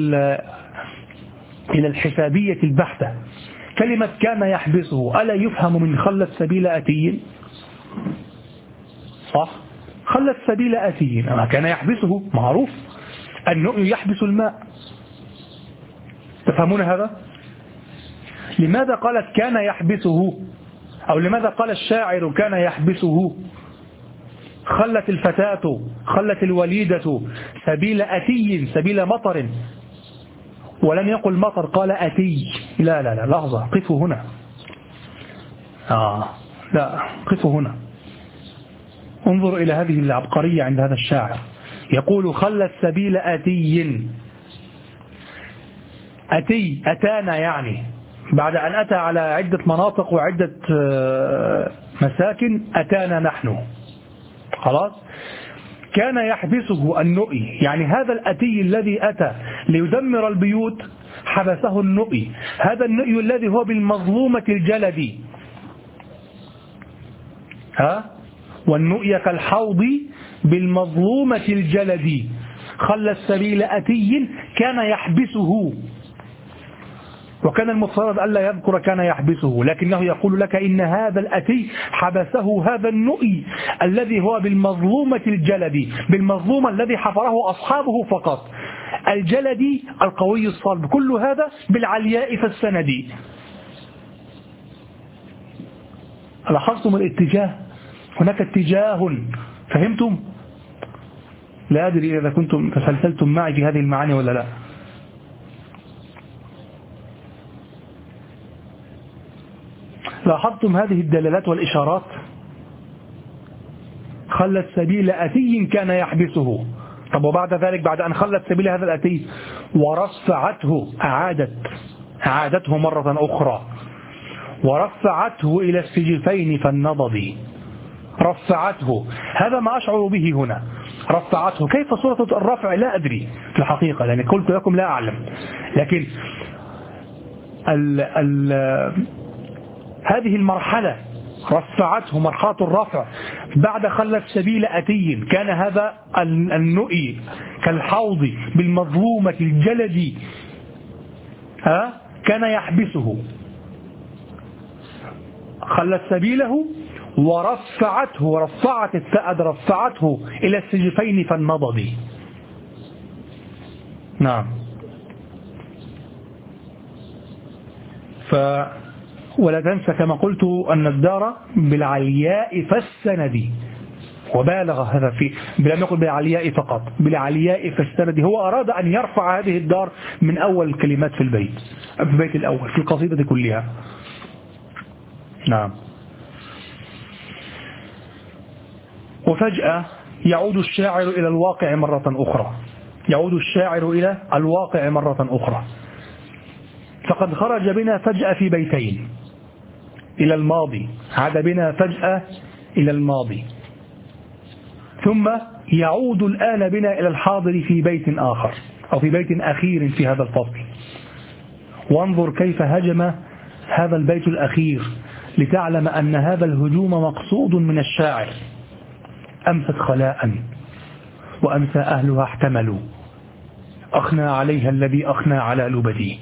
إلى الحسابية البحتة، كلمة كان يحبسه ألا يفهم من خلت سبيل أتي؟ صح، خلت سبيل أتي، كان يحبسه معروف، النؤي يحبس الماء، تفهمون هذا؟ لماذا قالت كان يحبسه، أو لماذا قال الشاعر كان يحبسه؟ خلت الفتاة، خلت الوليدة سبيل أتي، سبيل مطر، ولم يقل مطر، قال أتي. لا لحظة، قفوا هنا، لا قفوا هنا، انظروا إلى هذه العبقرية عند هذا الشاعر. يقول خلى السبيل آتي. أتانا يعني بعد أن أتى على عدة مناطق وعدة مساكن أتانا نحن. خلاص. كان يحبسه النؤي، يعني هذا الأتي الذي أتى ليدمر البيوت حبسه النؤي. هذا النؤي الذي هو بالمظلومة الجلدي، والنؤي كالحوض بالمظلومة الجلدي. خلى السبيل أتي كان يحبسه، وكان المفترض ألا يذكر كان يحبسه، لكنه يقول لك إن هذا الأتي حبسه هذا النؤي الذي هو بالمظلومة الجلدي، بالمظلومة الذي حفره أصحابه فقط، الجلدي القوي الصلب، كل هذا بالعلياء فالسندي. لاحظتم الاتجاه؟ هناك اتجاه، فهمتم؟ لا أدري إذا كنتم تسلسلتم معي في هذه المعاني ولا لا. لاحظتم هذه الدلالات والإشارات؟ خلى السبيل أتي كان يحبسه. طب وبعد ذلك، بعد أن خلت سبيل هذا الأتي ورفعته، أعادته مرة أخرى، ورفعته إلى السجفين فالنضد. رفعته، هذا ما أشعر به هنا. رفعته، كيف صورة الرفع لا أدري في الحقيقة، لأن قلت لكم لا أعلم، لكن هذه المرحلة رفعته، مرحلة الرفع بعد خلت سبيل أتي. كان هذا النؤي كالحوض بالمظلومة الجلدي، كان يحبسه. خلت سبيله ورفعته، رفعت الثأد، رفعته إلى السجفين فالنضد. نعم. ولا تنسى كما قلت أن الدار بالعلياء فالسند، وبالغ هذا في، لم يقل بالعلياء فقط، بالعلياء فالسند. هو أراد أن يرفع هذه الدار من أول الكلمات في البيت الأول في القصيدة كلها. نعم. وفجأة يعود الشاعر إلى الواقع مرة أخرى، يعود الشاعر إلى الواقع مرة أخرى. فقد خرج بنا فجأة في بيتين إلى الماضي، عاد بنا فجأة إلى الماضي، ثم يعود الآن بنا إلى الحاضر في بيت آخر، أو في بيت أخير في هذا الفصل. وانظر كيف هجم هذا البيت الأخير لتعلم أن هذا الهجوم مقصود من الشاعر. أمست خلاء وأمسى أهلها احتملوا، أخنى عليها الذي أخنى على لبدي.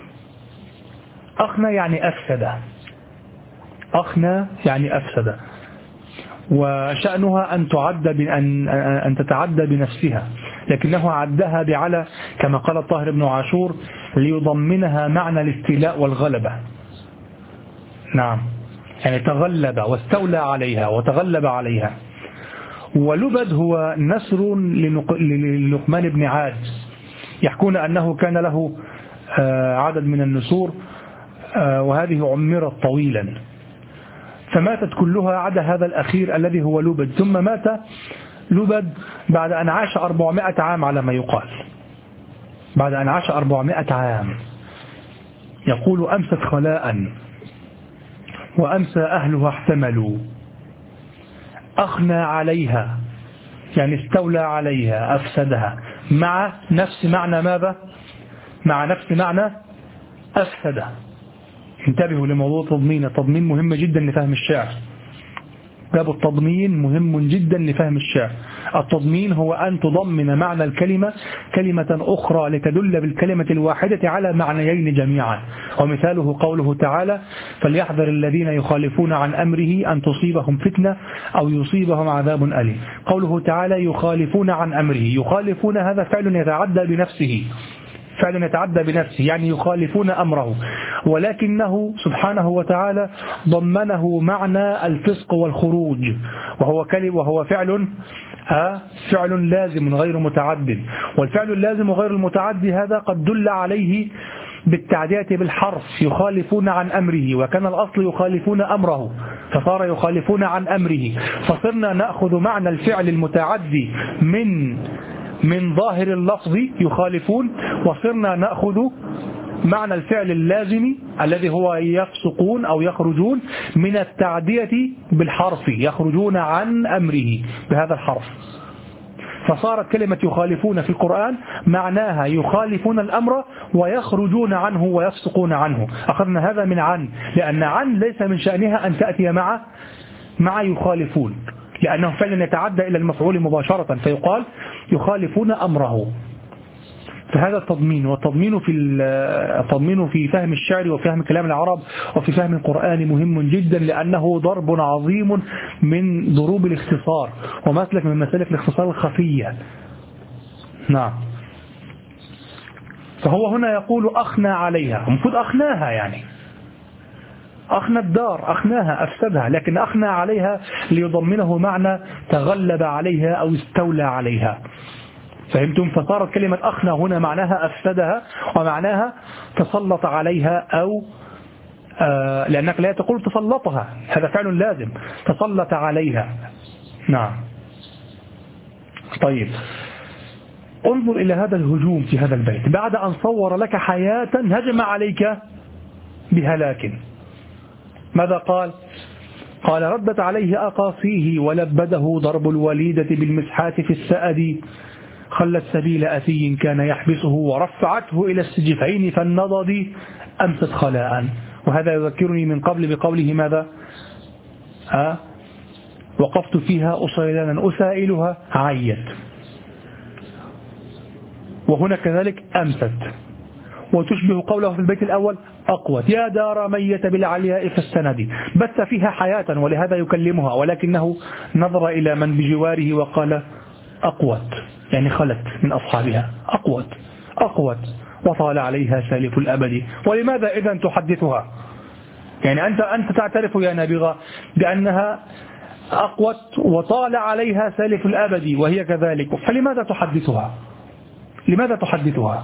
أخنى يعني أفسد، أخنى يعني أفسد، وشأنها أن تتعدى بنفسها، لكنه عدها بعلى كما قال الطاهر بن عاشور ليضمنها معنى الاستيلاء والغلبة. نعم، يعني تغلب واستولى عليها وتغلب عليها. ولبد هو نسر للقمان بن عاد، يحكون أنه كان له عدد من النسور، وهذه عمرت طويلا فماتت كلها عدا هذا الأخير الذي هو لبد. ثم مات لبد بعد أن عاش 400 عام على ما يقال، بعد أن عاش 400 عام. يقول أمست خلاء وأمسى أهلها احتملوا، أخنى عليها يعني استولى عليها أفسدها، مع نفس معنى ماذا؟ مع نفس معنى أفسد. انتبهوا لموضوع التضمين، التضمين مهم جدا لفهم الشعر، باب التضمين مهم جدا لفهم الشعر. التضمين هو أن تضمن معنى الكلمة كلمة أخرى لتدل بالكلمة الواحدة على معنيين جميعا. ومثاله قوله تعالى فليحذر الذين يخالفون عن أمره أن تصيبهم فتنة أو يصيبهم عذاب أليم. قوله تعالى يخالفون عن أمره، يخالفون هذا فعل يتعدى بنفسه، فعل يتعدى بنفسه يعني يخالفون أمره، ولكنه سبحانه وتعالى ضمنه معنى الفسق والخروج، وهو فعل لازم غير متعد. والفعل اللازم غير المتعد هذا قد دل عليه بالتعدية بالحرف، يخالفون عن أمره، وكان الأصل يخالفون أمره فصار يخالفون عن أمره، فصرنا نأخذ معنى الفعل المتعدي من من ظاهر اللفظ يخالفون، وصرنا نأخذ معنى الفعل اللازم الذي هو يفسقون أو يخرجون من التعدية بالحرف، يخرجون عن أمره بهذا الحرف. فصارت كلمة يخالفون في القرآن معناها يخالفون الأمر ويخرجون عنه ويفسقون عنه. أخذنا هذا من عن، لأن عن ليس من شأنها أن تأتي مع يخالفون، لأنه فعلا يتعدى إلى المفعول مباشرة، فيقال يخالفون أمره. فهذا التضمين، والتضمين التضمين في فهم الشعر وفهم كلام العرب وفي فهم القرآن مهم جدا، لأنه ضرب عظيم من ضروب الاختصار ومسلك من مسالك الاختصار الخفية. نعم. فهو هنا يقول أخنى عليها، المفروض أخناها، يعني أخنى الدار، أخناها أفسدها، لكن أخنى عليها ليضمنه معنى تغلب عليها أو استولى عليها. فهمتم؟ فصارت كلمة أخنى هنا معناها أفسدها، ومعناها تسلط عليها، أو لأنك لا تقول تسلطها، هذا فعل لازم، تسلط عليها. نعم. طيب، انظر إلى هذا الهجوم في هذا البيت. بعد أن صور لك حياة هجم عليك بهلاك، ماذا قال؟ قال ردت عليه أقاصيه ولبده ضرب الوليدة بالمسحات في السأد، خلت سبيل أثي كان يحبسه ورفعته إلى السجفين فالنضد أمست خلاء. وهذا يذكرني من قبل بقوله ماذا؟ وقفت فيها أصيلانا أسائلها عيت. وهنا كذلك أمست، وتشبه قوله في البيت الأول أقوت يا دار ميت بالعلياء فاستندي، بث فيها حياة ولهذا يكلمها، ولكنه نظر إلى من بجواره وقال أقوت، يعني خلت من أصحابها، أقوت وطال عليها سالف الأبد. ولماذا إذن تحدثها؟ يعني أنت تعترف يا نابغة بأنها أقوت وطال عليها سالف الأبد وهي كذلك، فلماذا تحدثها؟ لماذا تحدثها؟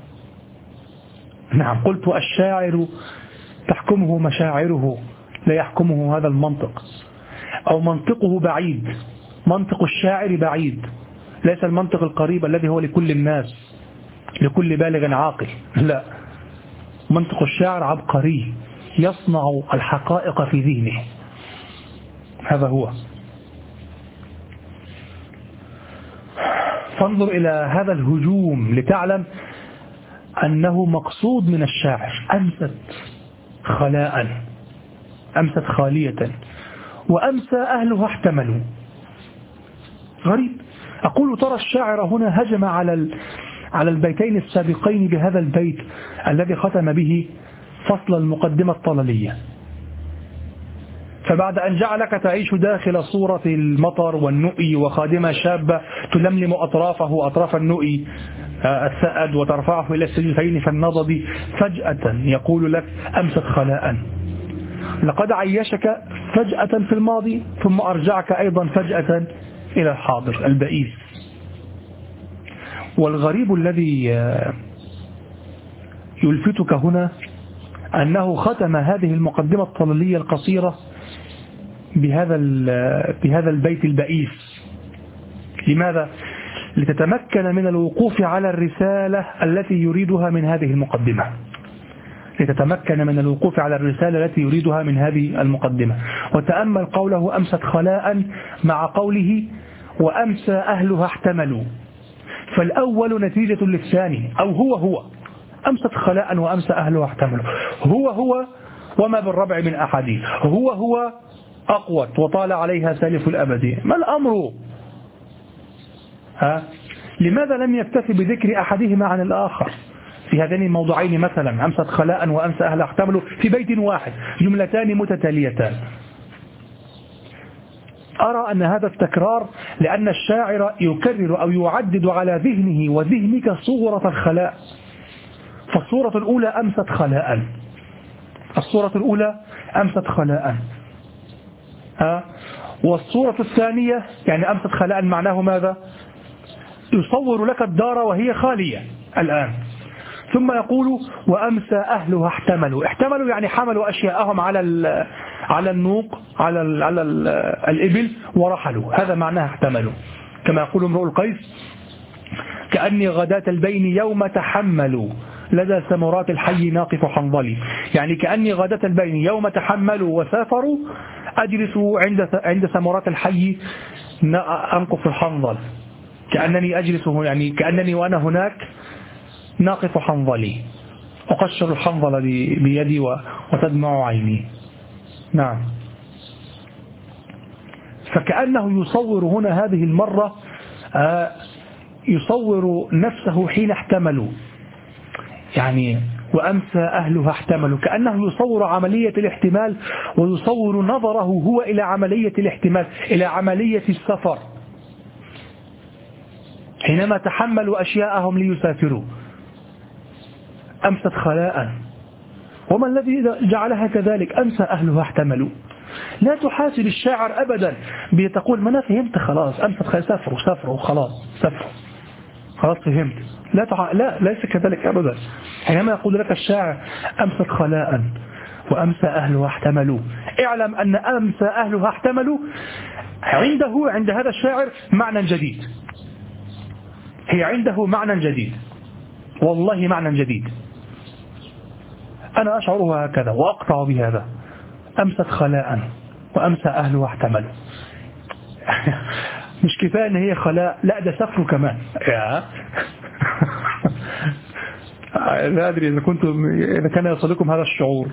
نعم، قلت الشاعر تحكمه مشاعره لا يحكمه هذا المنطق، أو منطقه بعيد. منطق الشاعر بعيد، ليس المنطق القريب الذي هو لكل الناس، لكل بالغ عاقل، لا، منطق الشاعر عبقري يصنع الحقائق في ذهنه، هذا هو. فانظر إلى هذا الهجوم لتعلم أنه مقصود من الشاعر. أمست خلاء، أمست خالية، وأمسى أهلها احتملوا. غريب. أقول ترى الشاعر هنا هجم على البيتين السابقين بهذا البيت الذي ختم به فصل المقدمة الطللية. فبعد أن جعلك تعيش داخل صورة المطر والنؤي وخادمة شابة تلملم أطراف النؤي السأد وترفعه إلى السجفين فالنضد، فجأة يقول لك أمست خلاء. لقد عيشك فجأة في الماضي ثم أرجعك أيضا فجأة إلى الحاضر البئيس. والغريب الذي يلفتك هنا أنه ختم هذه المقدمة الطللية القصيرة بهذا البيت البئيس. لماذا؟ لتتمكن من الوقوف على الرسالة التي يريدها من هذه المقدمة، لتتمكن من الوقوف على الرسالة التي يريدها من هذه المقدمة. وتأمل قوله أمست خلاء مع قوله وأمسى أهلها احتملوا، فالأول نتيجة للثاني، أو هو أمست خلاء وأمسى أهلها احتملوا، هو وما بالربع من أحد، هو أقوت وطال عليها سالف الأبد. ما الأمر؟ لماذا لم يكتفي بذكر أحدهما عن الآخر في هذين الموضوعين؟ مثلا أمست خلاء وأمسى أهلها احتملوا في بيت واحد، جملتان متتاليتان. أرى أن هذا التكرار لأن الشاعر يكرر أو يعدد على ذهنه وذهنك صورة الخلاء. فالصورة الأولى أمست خلاء، الصورة الأولى أمست خلاء، والصورة الثانية يعني أمست خلاء معناه ماذا؟ يصور لك الدار وهي خالية الآن، ثم يقول وأمسى أهلها احتملوا يعني حملوا أشياءهم على النوق، على الإبل ورحلوا، هذا معناه احتملوا. كما يقول امرؤ القيس كأني غداة البين يوم تحملوا لدى سمرات الحي ناقف حنظلي. يعني كأني غداة البين يوم تحملوا وسافروا أجلس عند سمرات الحي أنقف الحنظل، كأنني أجلس، يعني كأنني وأنا هناك ناقف حنظلي أقشر الحنظل بيدي وتدمع عيني. نعم. فكأنه يصور هنا هذه المرة يصور نفسه حين احتملوا، يعني وأمسى أهلها احتملوا، كأنه يصور عملية الاحتمال ويصور نظره هو إلى عملية الاحتمال، إلى عملية السفر حينما تحملوا أشياءهم ليسافروا. أمست خلاء، وما الذي جعلها كذلك؟ أمسى أهلها احتملوا. لا تحاسب الشاعر أبدا بتقول ما أنا فهمت خلاص، أمست خلاء، سافروا خلاص، خلاص فهمت. لا ليس كذلك أبدا. حينما يقول لك الشاعر أمست خلاء وأمسى أهلها احتملوا، اعلم أن أمسى أهلها احتملوا عند هذا الشاعر معنى جديد، هي عنده معنى جديد، والله معنى جديد. أنا أشعرها هكذا وأقطع بهذا. أمست خلاء وأمسى أهلها احتملوا. مش كفاية أن هي خلاء، لا ده سفر كمان. لا أدري إذا كان يصلكم هذا الشعور.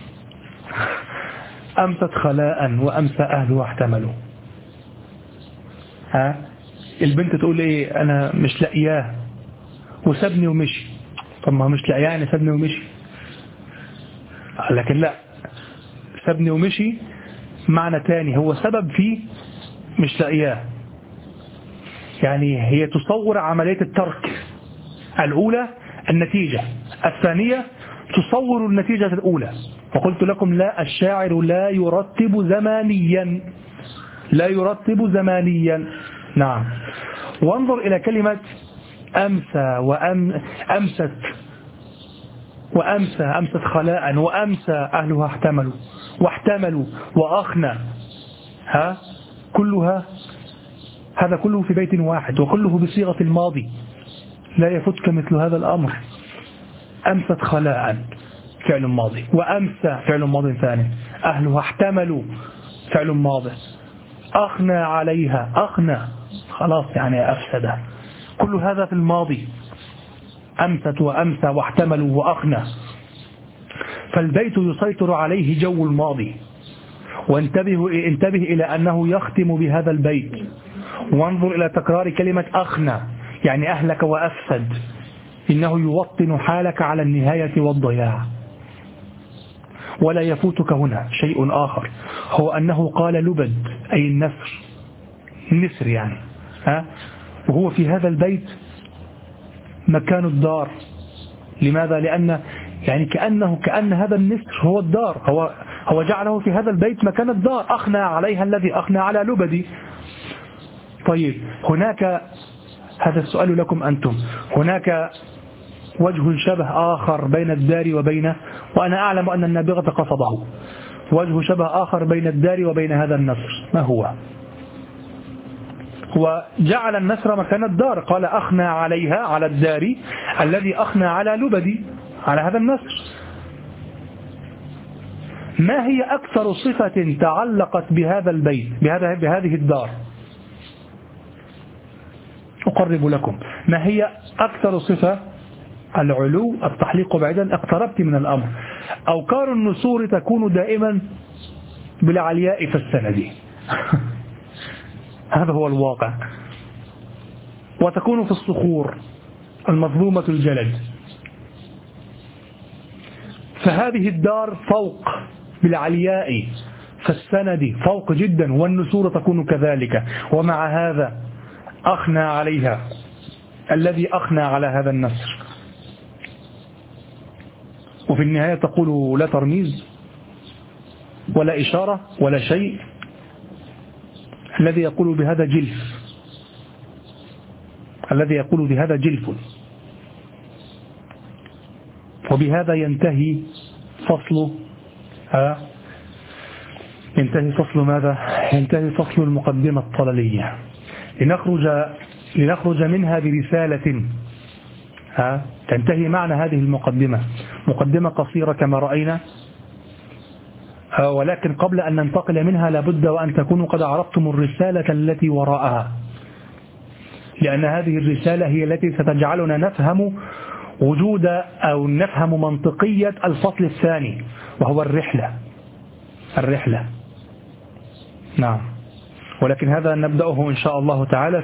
أمست خلاء وأمسى أهلها احتملوا. البنت تقول إيه؟ أنا مش لاقياه وسابني ومشي. طب ما مش لاقياه يعني سابني ومشي، لكن لا، سابني ومشي معنى تاني، هو سبب فيه مش لاقياه. يعني هي تصور عملية الترك الأولى النتيجة، الثانية تصور النتيجة الأولى. وقلت لكم لا، الشاعر لا يرتب زمانيا. نعم. وانظر إلى كلمة أمسى أمست خلاء وأمسى أهلها واحتملوا وأخنى. هذا كله في بيت واحد وكله بصيغة الماضي، لا يفتك مثل هذا الأمر. أمست خلاء فعل ماضي، وأمسى فعل ماضي ثاني، أهلها احتملوا فعل ماضي، أخنى عليها، أخنى خلاص يعني أفسد، كل هذا في الماضي. أمست وأمسى واحتملوا وأخنى. فالبيت يسيطر عليه جو الماضي. انتبه إلى أنه يختم بهذا البيت، وانظر إلى تكرار كلمة أخنى، يعني أهلك وأفسد، إنه يوطن حالك على النهاية والضياع. ولا يفوتك هنا شيء آخر، هو أنه قال لبد أي النسر يعني، وهو في هذا البيت مكان الدار. لماذا؟ لأن يعني كأن هذا النسر هو الدار، هو جعله في هذا البيت مكان الدار، أخنى عليها الذي أخنى على لبدي. طيب هناك، هذا السؤال لكم أنتم، هناك وجه شبه آخر بين الدار وبين، وأنا أعلم أن النابغة قصده، وجه شبه آخر بين الدار وبين هذا النسر. ما هو جعل النسر مكان الدار، قال أخنى عليها، على الدار الذي أخنى على لبدي، على هذا النسر. ما هي أكثر صفة تعلقت بهذا البيت، بهذه الدار؟ أقرب لكم. ما هي أكثر صفة؟ العلو، التحليق بعيدا، اقتربت من الأمر. أوكار النسور تكون دائما بالعلياء في السند. هذا هو الواقع. وتكون في الصخور المظلومة الجلد. فهذه الدار فوق بالعلياء فالسند فوق جدا، والنسور تكون كذلك. ومع هذا أخنى عليها الذي أخنى على هذا النسر. وفي النهاية تقول لا ترميز ولا إشارة ولا شيء. الذي يقول بهذا جلف، الذي يقول بهذا جلف. وبهذا ينتهي فصل ينتهي فصل ماذا؟ ينتهي فصل المقدمة الطللية. لنخرج لنخرج منها برسالة تنتهي معنى هذه المقدمة، مقدمة قصيرة كما رأينا، ولكن قبل أن ننتقل منها لابد وأن تكونوا قد عرفتم الرسالة التي وراءها، لأن هذه الرسالة هي التي ستجعلنا نفهم وجود أو نفهم منطقية الفصل الثاني، وهو الرحلة. نعم، ولكن هذا نبدأه إن شاء الله تعالى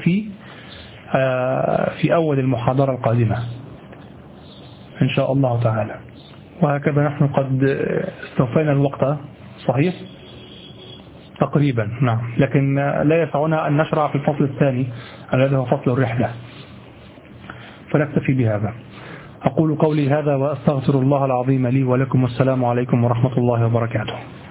في أول المحاضرة القادمة إن شاء الله تعالى. وهكذا نحن قد استوفينا الوقت، صحيح تقريبا، نعم، لكن لا يسعنا أن نشرع في الفصل الثاني الذي هو فصل الرحلة، فنكتفي بهذا. أقول قولي هذا وأستغفر الله العظيم لي ولكم، والسلام عليكم ورحمة الله وبركاته.